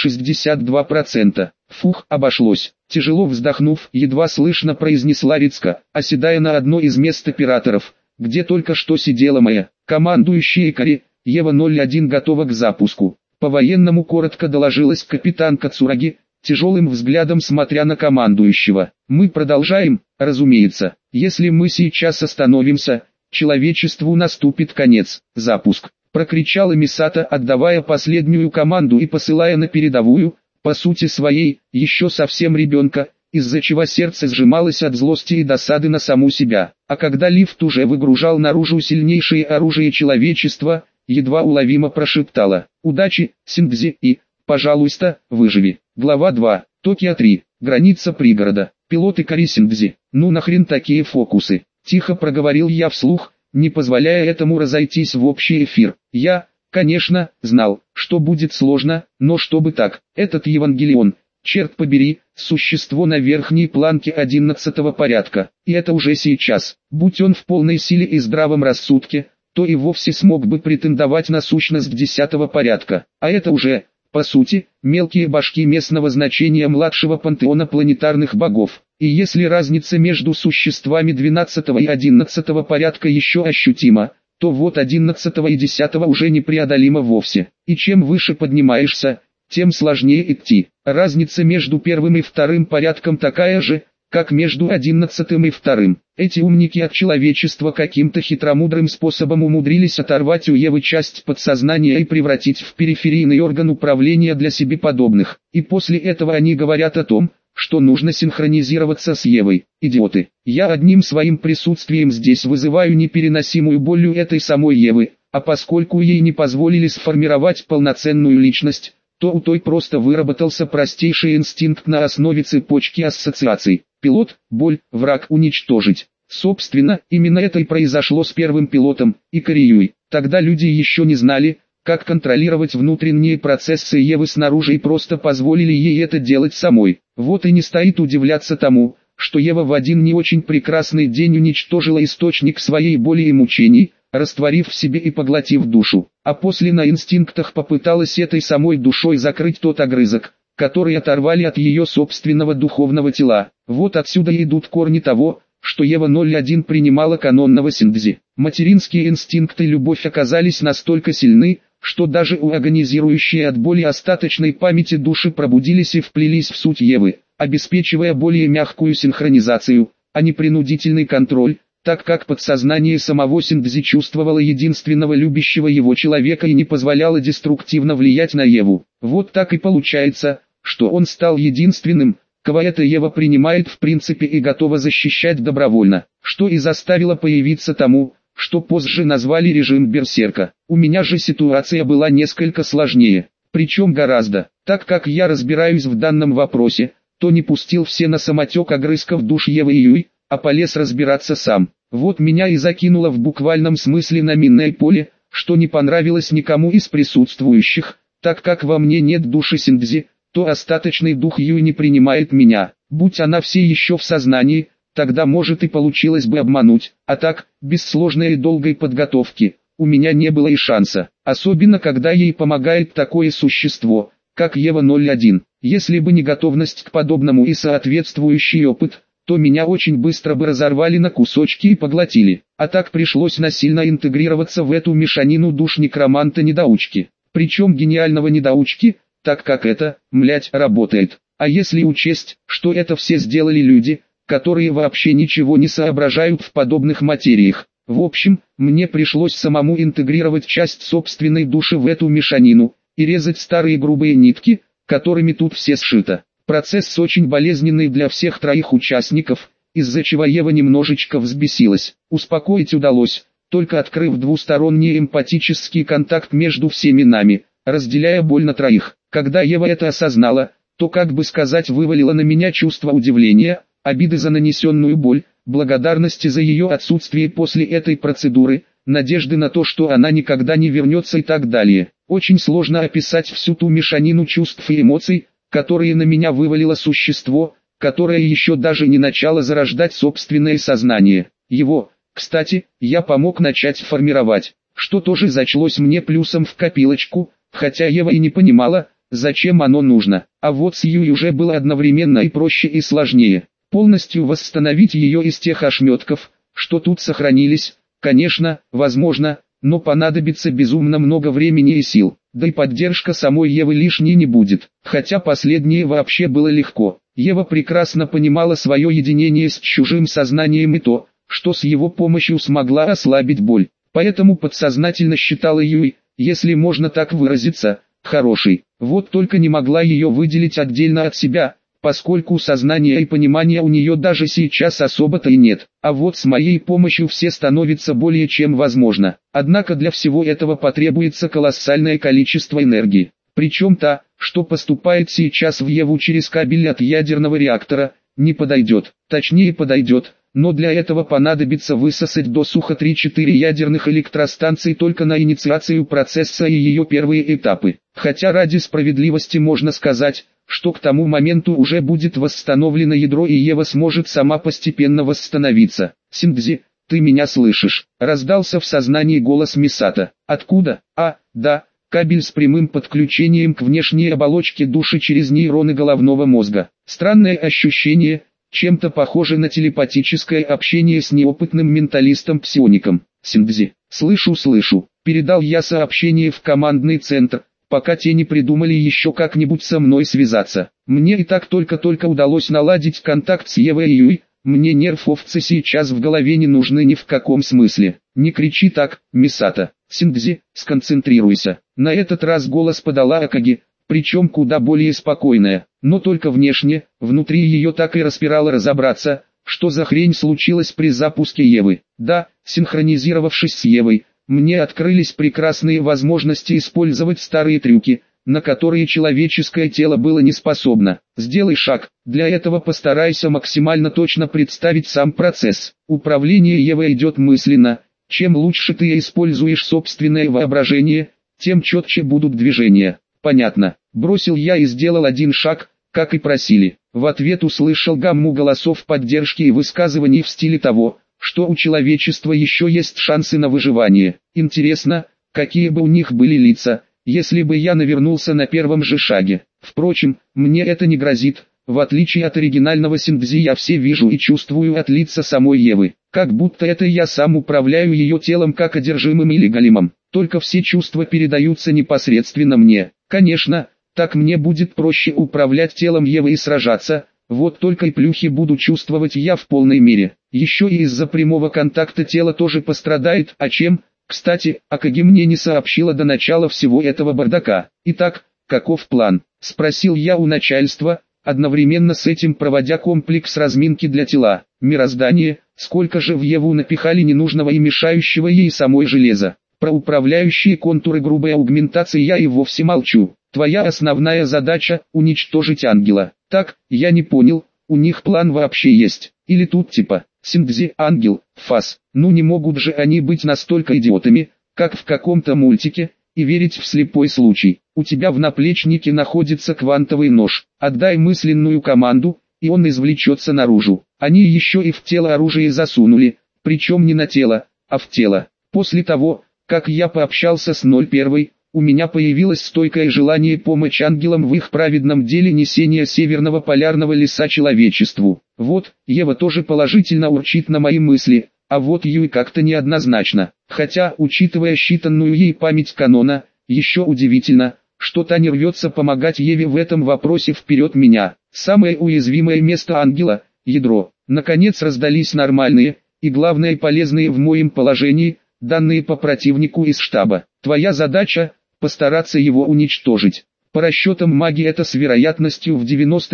62%. Фух, обошлось. Тяжело вздохнув, едва слышно произнесла Рицка, оседая на одно из мест операторов, где только что сидела Майя. Командующая Икари, Ева-01 готова к запуску. По-военному коротко доложилась капитан Кацураги, тяжелым взглядом смотря на командующего. «Мы продолжаем, разумеется. Если мы сейчас остановимся, человечеству наступит конец». «Запуск!» — прокричала Мисато, отдавая последнюю команду и посылая на передовую, по сути своей, еще совсем ребенка, из-за чего сердце сжималось от злости и досады на саму себя. А когда лифт уже выгружал наружу сильнейшее оружие человечества, едва уловимо прошептала: «Удачи, Синдзи, и, пожалуйста, выживи». Глава 2. Токио 3. Граница пригорода. Пилот Икари Синдзи. Ну нахрен такие фокусы? Тихо проговорил я вслух, не позволяя этому разойтись в общий эфир. Я, конечно, знал, что будет сложно, но чтобы так, этот Евангелион, черт побери, существо на верхней планке 11-го порядка, и это уже сейчас. Будь он в полной силе и здравом рассудке, то и вовсе смог бы претендовать на сущность 10-го порядка, а это уже, по сути, мелкие башки местного значения младшего пантеона планетарных богов. И если разница между существами 12-го и 11-го порядка еще ощутима, то вот 11-го и 10-го уже непреодолимо вовсе. И чем выше поднимаешься, тем сложнее идти. Разница между первым и вторым порядком такая же, как между 11-м и 2-м. Эти умники от человечества каким-то хитромудрым способом умудрились оторвать у Евы часть подсознания и превратить в периферийный орган управления для себе подобных. И после этого они говорят о том, что нужно синхронизироваться с Евой. Идиоты. Я одним своим присутствием здесь вызываю непереносимую боль у этой самой Евы, а поскольку ей не позволили сформировать полноценную личность, то у той просто выработался простейший инстинкт на основе цепочки ассоциаций. Пилот, боль, враг, уничтожить. Собственно, именно это и произошло с первым пилотом, Икари Юй. Тогда люди еще не знали, как контролировать внутренние процессы Евы снаружи и просто позволили ей это делать самой. Вот и не стоит удивляться тому, что Ева в один не очень прекрасный день уничтожила источник своей боли и мучений, растворив в себе и поглотив душу, а после на инстинктах попыталась этой самой душой закрыть тот огрызок, который оторвали от ее собственного духовного тела. Вот отсюда и идут корни того, что Ева 01 принимала канонного Синдзи. Материнские инстинкты и любовь оказались настолько сильны, что даже у агонизирующей от боли остаточной памяти души пробудились и вплелись в суть Евы, обеспечивая более мягкую синхронизацию, а не принудительный контроль, так как подсознание самого Синдзи чувствовало единственного любящего его человека и не позволяло деструктивно влиять на Еву. Вот так и получается, что он стал единственным, кого эта Ева принимает в принципе и готова защищать добровольно, что и заставило появиться тому, что позже назвали режим берсерка. У меня же ситуация была несколько сложнее, причем гораздо, так как я разбираюсь в данном вопросе, то не пустил все на самотек огрызков душ Евы и Юй, а полез разбираться сам. Вот меня и закинуло в буквальном смысле на минное поле, что не понравилось никому из присутствующих, так как во мне нет души Синдзи, то остаточный дух Юй не принимает меня. Будь она все еще в сознании, тогда может и получилось бы обмануть, а так, без сложной и долгой подготовки, у меня не было и шанса, особенно когда ей помогает такое существо, как Ева 01. Если бы не готовность к подобному и соответствующий опыт, то меня очень быстро бы разорвали на кусочки и поглотили, а так пришлось насильно интегрироваться в эту мешанину душ некроманта-недоучки, причем гениального недоучки, так как это, работает. А если учесть, что это все сделали люди, которые вообще ничего не соображают в подобных материях. В общем, мне пришлось самому интегрировать часть собственной души в эту мешанину, и резать старые грубые нитки, которыми тут все сшито. Процесс очень болезненный для всех троих участников, из-за чего Ева немножечко взбесилась. Успокоить удалось, только открыв двусторонний эмпатический контакт между всеми нами, разделяя боль на троих. Когда Ева это осознала, то, как бы сказать, вывалила на меня чувство удивления, обиды за нанесенную боль, благодарности за ее отсутствие после этой процедуры, надежды на то, что она никогда не вернется и так далее. Очень сложно описать всю ту мешанину чувств и эмоций, которые на меня вывалило существо, которое еще даже не начало зарождать собственное сознание. Его, кстати, я помог начать формировать, что тоже зачлось мне плюсом в копилочку, хотя Ева и не понимала, зачем оно нужно. А вот с Юй уже было одновременно и проще и сложнее. Полностью восстановить ее из тех ошметков, что тут сохранились, конечно, возможно, но понадобится безумно много времени и сил, да и поддержка самой Евы лишней не будет, хотя последнее вообще было легко. Ева прекрасно понимала свое единение с чужим сознанием и то, что с его помощью смогла ослабить боль, поэтому подсознательно считала Юй, если можно так выразиться, хорошей. Вот только не могла ее выделить отдельно от себя, поскольку сознания и понимания у нее даже сейчас особо-то и нет. А вот с моей помощью все становится более чем возможно. Однако для всего этого потребуется колоссальное количество энергии. Причем та, что поступает сейчас в Еву через кабель от ядерного реактора, не подойдет. Точнее подойдет, но для этого понадобится высосать досуха 3-4 ядерных электростанций только на инициацию процесса и ее первые этапы. Хотя ради справедливости можно сказать, что к тому моменту уже будет восстановлено ядро и Ева сможет сама постепенно восстановиться. «Синдзи, ты меня слышишь?» — раздался в сознании голос Мисато. «Откуда?» Да, кабель с прямым подключением к внешней оболочке души через нейроны головного мозга. Странное ощущение, чем-то похоже на телепатическое общение с неопытным менталистом-псиоником. «Синдзи, слышу», передал я сообщение в командный центр, пока те не придумали еще как-нибудь со мной связаться. Мне и так только-только удалось наладить контакт с Евой и Юй, мне нервовцы сейчас в голове не нужны ни в каком смысле. Не кричи так, Мисато. «Синдзи, сконцентрируйся». На этот раз голос подала Акаги, причем куда более спокойная, но только внешне, внутри ее так и распирало разобраться, что за хрень случилась при запуске Евы. Да, синхронизировавшись с Евой, мне открылись прекрасные возможности использовать старые трюки, на которые человеческое тело было не способно. Сделай шаг, для этого постарайся максимально точно представить сам процесс. Управление Евой идет мысленно. Чем лучше ты используешь собственное воображение, тем четче будут движения. Понятно. Бросил я и сделал один шаг, как и просили. В ответ услышал гамму голосов поддержки и высказываний в стиле того, что у человечества еще есть шансы на выживание. Интересно, какие бы у них были лица, если бы я навернулся на первом же шаге. Впрочем, мне это не грозит. В отличие от оригинального Синдзи я все вижу и чувствую от лица самой Евы. Как будто это я сам управляю ее телом как одержимым или големом. Только все чувства передаются непосредственно мне. Конечно, так мне будет проще управлять телом Евы и сражаться. Вот только и плюхи буду чувствовать я в полной мере. Еще и из-за прямого контакта тело тоже пострадает, а чем? Кстати, Акаги мне не сообщила до начала всего этого бардака. Итак, каков план? Спросил я у начальства, одновременно с этим проводя комплекс разминки для тела. Мироздание, сколько же в Еву напихали ненужного и мешающего ей самой железа. Про управляющие контуры грубой аугментации я и вовсе молчу. Твоя основная задача – уничтожить ангела. Так, я не понял, у них план вообще есть? Или тут типа, Синдзи, ангел, фас. Ну не могут же они быть настолько идиотами, как в каком-то мультике, и верить в слепой случай. У тебя в наплечнике находится квантовый нож. Отдай мысленную команду, и он извлечется наружу. Они еще и в тело оружие засунули, причем не на тело, а в тело. После того, как я пообщался с 01, у меня появилось стойкое желание помочь ангелам в их праведном деле несения северного полярного леса человечеству. Вот, Ева тоже положительно урчит на мои мысли, а вот Юй как-то неоднозначно. Хотя, учитывая считанную ей память канона, еще удивительно, что та не рвется помогать Еве в этом вопросе вперед меня. Самое уязвимое место ангела – ядро. Наконец раздались нормальные, и главное полезные в моем положении, данные по противнику из штаба. Твоя задача – постараться его уничтожить. По расчетам маги это с вероятностью в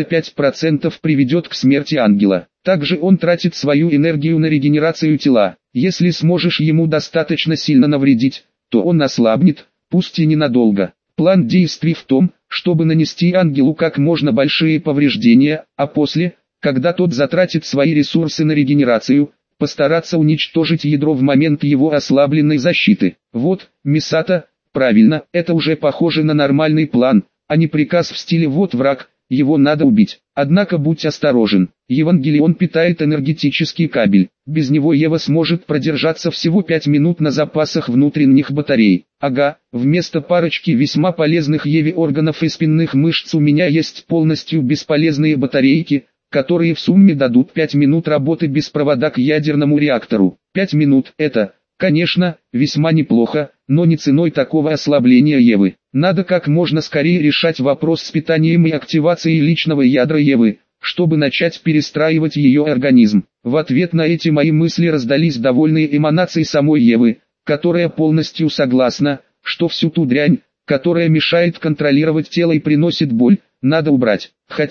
95% приведет к смерти ангела. Также он тратит свою энергию на регенерацию тела. Если сможешь ему достаточно сильно навредить, то он ослабнет, пусть и ненадолго. План действий в том, чтобы нанести ангелу как можно большие повреждения, а после, когда тот затратит свои ресурсы на регенерацию, постараться уничтожить ядро в момент его ослабленной защиты. Вот, Мисато, правильно, это уже похоже на нормальный план, а не приказ в стиле «вот враг, его надо убить». Однако будь осторожен, Евангелион питает энергетический кабель, без него Ева сможет продержаться всего 5 минут на запасах внутренних батарей. Ага, вместо парочки весьма полезных Еве органов и спинных мышц у меня есть полностью бесполезные батарейки, которые в сумме дадут 5 минут работы без провода к ядерному реактору. 5 минут – это, конечно, весьма неплохо, но не ценой такого ослабления Евы. Надо как можно скорее решать вопрос с питанием и активацией личного ядра Евы, чтобы начать перестраивать ее организм. В ответ на эти мои мысли раздались довольные эманации самой Евы, которая полностью согласна, что всю ту дрянь, которая мешает контролировать тело и приносит боль, надо убрать. Хотя,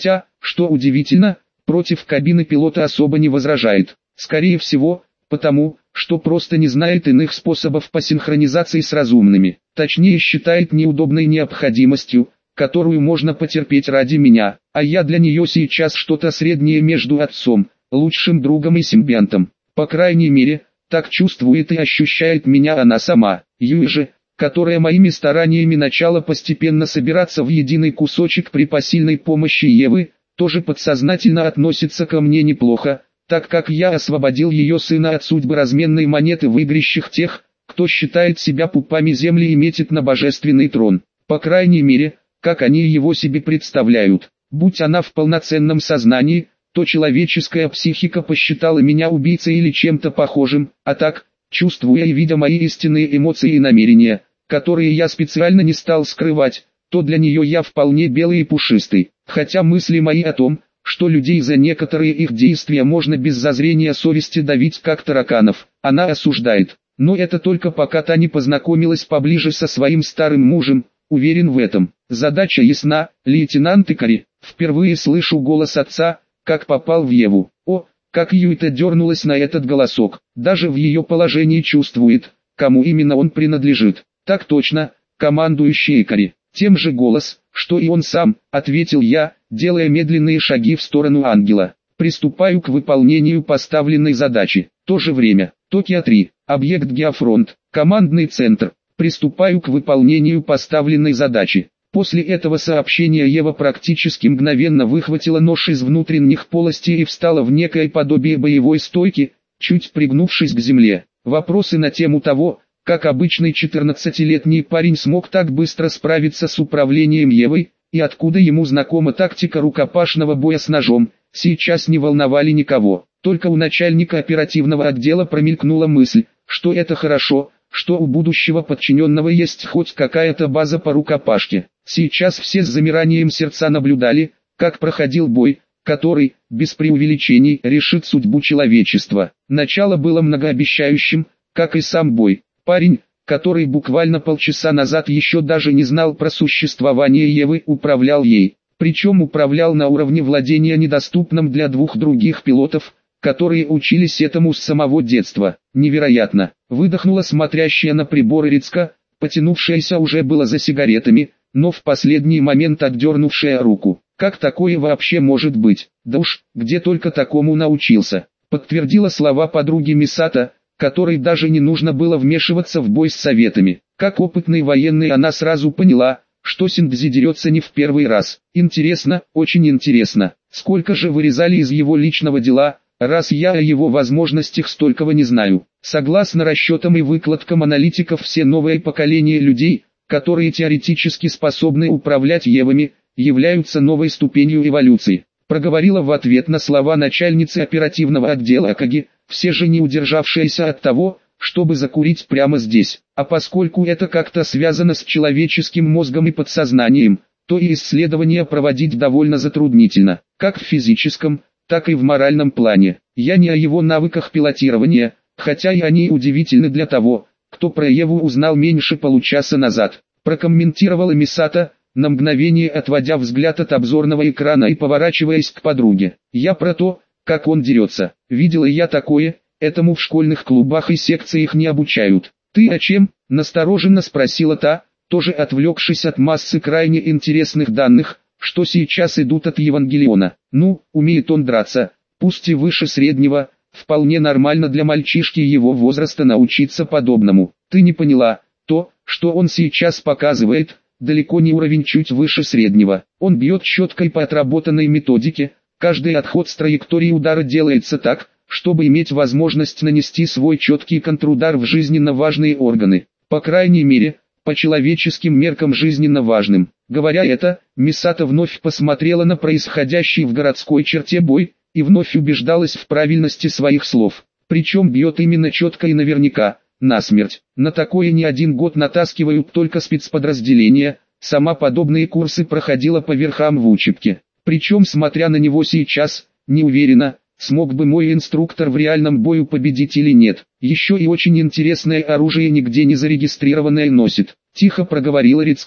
что удивительно, против кабины пилота особо не возражает. Скорее всего, потому, что просто не знает иных способов по синхронизации с разумными. Точнее считает неудобной необходимостью, которую можно потерпеть ради меня, а я для нее сейчас что-то среднее между отцом, лучшим другом и симбиантом. По крайней мере, так чувствует и ощущает меня она сама. Юй же, которая моими стараниями начала постепенно собираться в единый кусочек при посильной помощи Евы, тоже подсознательно относится ко мне неплохо, так как я освободил ее сына от судьбы разменной монеты в игрищах тех, кто считает себя пупами земли и метит на божественный трон. По крайней мере, как они его себе представляют. Будь она в полноценном сознании, то человеческая психика посчитала меня убийцей или чем-то похожим, а так, чувствуя и видя мои истинные эмоции и намерения, которые я специально не стал скрывать, то для нее я вполне белый и пушистый. Хотя мысли мои о том, что людей за некоторые их действия можно без зазрения совести давить как тараканов, она осуждает. Но это только пока та не познакомилась поближе со своим старым мужем, уверен в этом. Задача ясна, лейтенант Икари. Впервые слышу голос отца, как попал в Еву. О, как Юйта дернулась на этот голосок. Даже в ее положении чувствует, кому именно он принадлежит. Так точно, командующий Икари. Тем же голос, что и он сам, ответил я, делая медленные шаги в сторону ангела. Приступаю к выполнению поставленной задачи. То же время. Токио-3. Объект Геофронт. Командный центр. Приступаю к выполнению поставленной задачи. После этого сообщения Ева практически мгновенно выхватила нож из внутренних полостей и встала в некое подобие боевой стойки, чуть пригнувшись к земле. Вопросы на тему того, как обычный 14-летний парень смог так быстро справиться с управлением Евой, и откуда ему знакома тактика рукопашного боя с ножом, сейчас не волновали никого. Только у начальника оперативного отдела промелькнула мысль, что это хорошо, что у будущего подчиненного есть хоть какая-то база по рукопашке. Сейчас все с замиранием сердца наблюдали, как проходил бой, который, без преувеличений, решит судьбу человечества. Начало было многообещающим, как и сам бой. Парень, который буквально полчаса назад еще даже не знал про существование Евы, управлял ей. Причем управлял на уровне владения недоступным для двух других пилотов, которые учились этому с самого детства. Невероятно, выдохнула смотрящая на приборы Рицка, потянувшаяся уже было за сигаретами, но в последний момент отдернувшая руку. Как такое вообще может быть? Да уж, где только такому научился. Подтвердила слова подруги Мисато, которой даже не нужно было вмешиваться в бой с советами. Как опытный военный она сразу поняла, что Синдзи дерется не в первый раз. Интересно, очень интересно, сколько же вырезали из его личного дела, раз я о его возможностях столького не знаю. Согласно расчетам и выкладкам аналитиков, все новое поколение людей, которые теоретически способны управлять Евами, являются новой ступенью эволюции. Проговорила в ответ на слова начальницы оперативного отдела Акаги, все же не удержавшаяся от того, чтобы закурить прямо здесь. А поскольку это как-то связано с человеческим мозгом и подсознанием, то и исследования проводить довольно затруднительно, как в физическом, так и в моральном плане. Я не о его навыках пилотирования, хотя и они удивительны для того, кто про Еву узнал меньше получаса назад. Прокомментировала Мисато, на мгновение отводя взгляд от обзорного экрана и поворачиваясь к подруге. Я про то, как он дерется. Видела я такое, этому в школьных клубах и секциях не обучают. Ты о чем? Настороженно спросила та, тоже отвлекшись от массы крайне интересных данных, что сейчас идут от Евангелиона. Ну, умеет он драться, пусть и выше среднего, вполне нормально для мальчишки его возраста научиться подобному. Ты не поняла, то, что он сейчас показывает, далеко не уровень чуть выше среднего. Он бьет четкой по отработанной методике, каждый отход с траектории удара делается так, чтобы иметь возможность нанести свой четкий контрудар в жизненно важные органы. По крайней мере, по человеческим меркам жизненно важным. Говоря это, Мисато вновь посмотрела на происходящий в городской черте бой, и вновь убеждалась в правильности своих слов. Причем бьет именно четко и наверняка, насмерть. На такое не один год натаскивают только спецподразделения, сама подобные курсы проходила по верхам в учебке. Причем, смотря на него сейчас, не уверена, смог бы мой инструктор в реальном бою победить или нет. Еще и очень интересное оружие нигде не зарегистрированное носит. Тихо проговорила Рицка,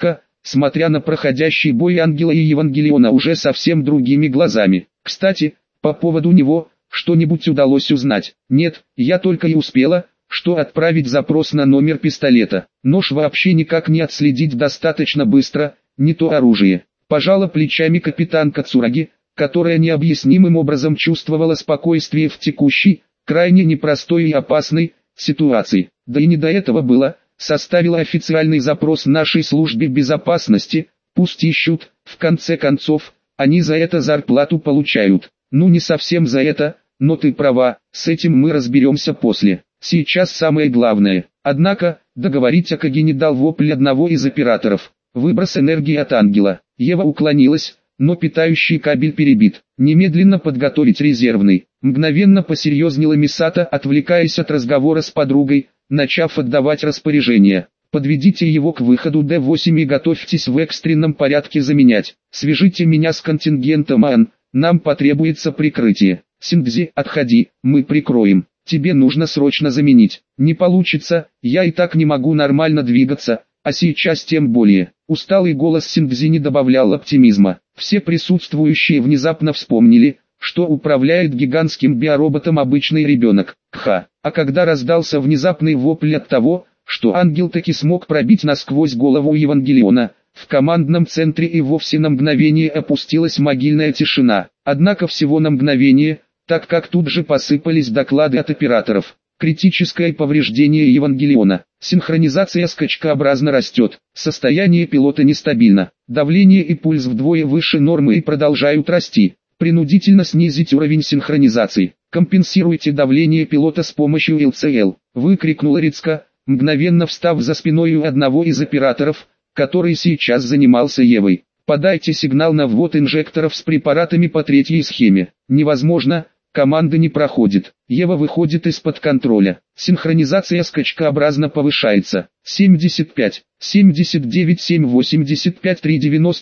смотря на проходящий бой Ангела и Евангелиона уже совсем другими глазами. Кстати, по поводу него, что-нибудь удалось узнать? Нет, я только и успела, что отправить запрос на номер пистолета. Нож вообще никак не отследить достаточно быстро, не то оружие. Пожала плечами капитан Кацураги, которая необъяснимым образом чувствовала спокойствие в текущей, крайне непростой и опасной ситуации. Да и не до этого было. Составила официальный запрос нашей службе безопасности, пусть ищут, в конце концов, они за это зарплату получают. Ну не совсем за это, но ты права, с этим мы разберемся после. Сейчас самое главное. Однако, договорить Акаги не дал вопль одного из операторов. Выброс энергии от Ангела. Ева уклонилась, но питающий кабель перебит. Немедленно подготовить резервный. Мгновенно посерьезнела Мисата, отвлекаясь от разговора с подругой, начав отдавать распоряжения. Подведите его к выходу Д8 и готовьтесь в экстренном порядке заменять. Свяжите меня с контингентом АН, нам потребуется прикрытие. Синдзи, отходи, мы прикроем. Тебе нужно срочно заменить. Не получится, я и так не могу нормально двигаться, а сейчас тем более. Усталый голос Синдзи не добавлял оптимизма. Все присутствующие внезапно вспомнили, что управляет гигантским биороботом обычный ребенок. Кха. А когда раздался внезапный вопль от того, что ангел таки смог пробить насквозь голову Евангелиона, в командном центре и вовсе на мгновение опустилась могильная тишина. Однако всего на мгновение, так как тут же посыпались доклады от операторов. Критическое повреждение Евангелиона. Синхронизация скачкообразно растет. Состояние пилота нестабильно. Давление и пульс вдвое выше нормы и продолжают расти. Принудительно снизить уровень синхронизации. Компенсируйте давление пилота с помощью ЛЦЛ. Выкрикнула Рицка, мгновенно встав за спиной у одного из операторов, который сейчас занимался Евой. Подайте сигнал на ввод инжекторов с препаратами по третьей схеме. Невозможно. Команда не проходит. Ева выходит из-под контроля. Синхронизация скачкообразно повышается. 75, 79, 7, 85, 3,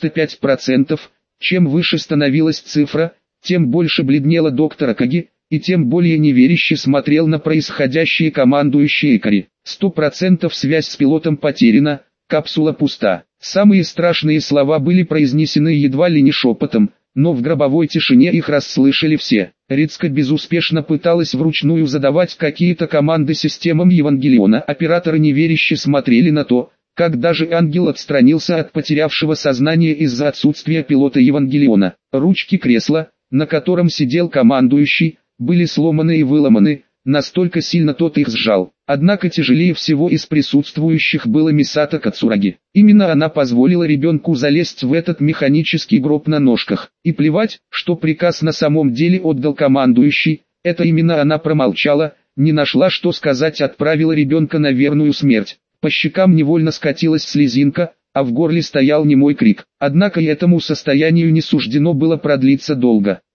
95%. Чем выше становилась цифра, тем больше бледнела доктор Акаги, и тем более неверяще смотрел на происходящее командующий Икари. 100% связь с пилотом потеряна, капсула пуста. Самые страшные слова были произнесены едва ли не шепотом, но в гробовой тишине их расслышали все. Рицка безуспешно пыталась вручную задавать какие-то команды системам Евангелиона. Операторы неверяще смотрели на то, как даже ангел отстранился от потерявшего сознание из-за отсутствия пилота Евангелиона. Ручки кресла, на котором сидел командующий, были сломаны и выломаны, настолько сильно тот их сжал. Однако тяжелее всего из присутствующих было Мисата Кацураги. Именно она позволила ребенку залезть в этот механический гроб на ножках. И плевать, что приказ на самом деле отдал командующий, это именно она промолчала, не нашла что сказать, отправила ребенка на верную смерть. По щекам невольно скатилась слезинка, а в горле стоял немой крик. Однако и этому состоянию не суждено было продлиться долго.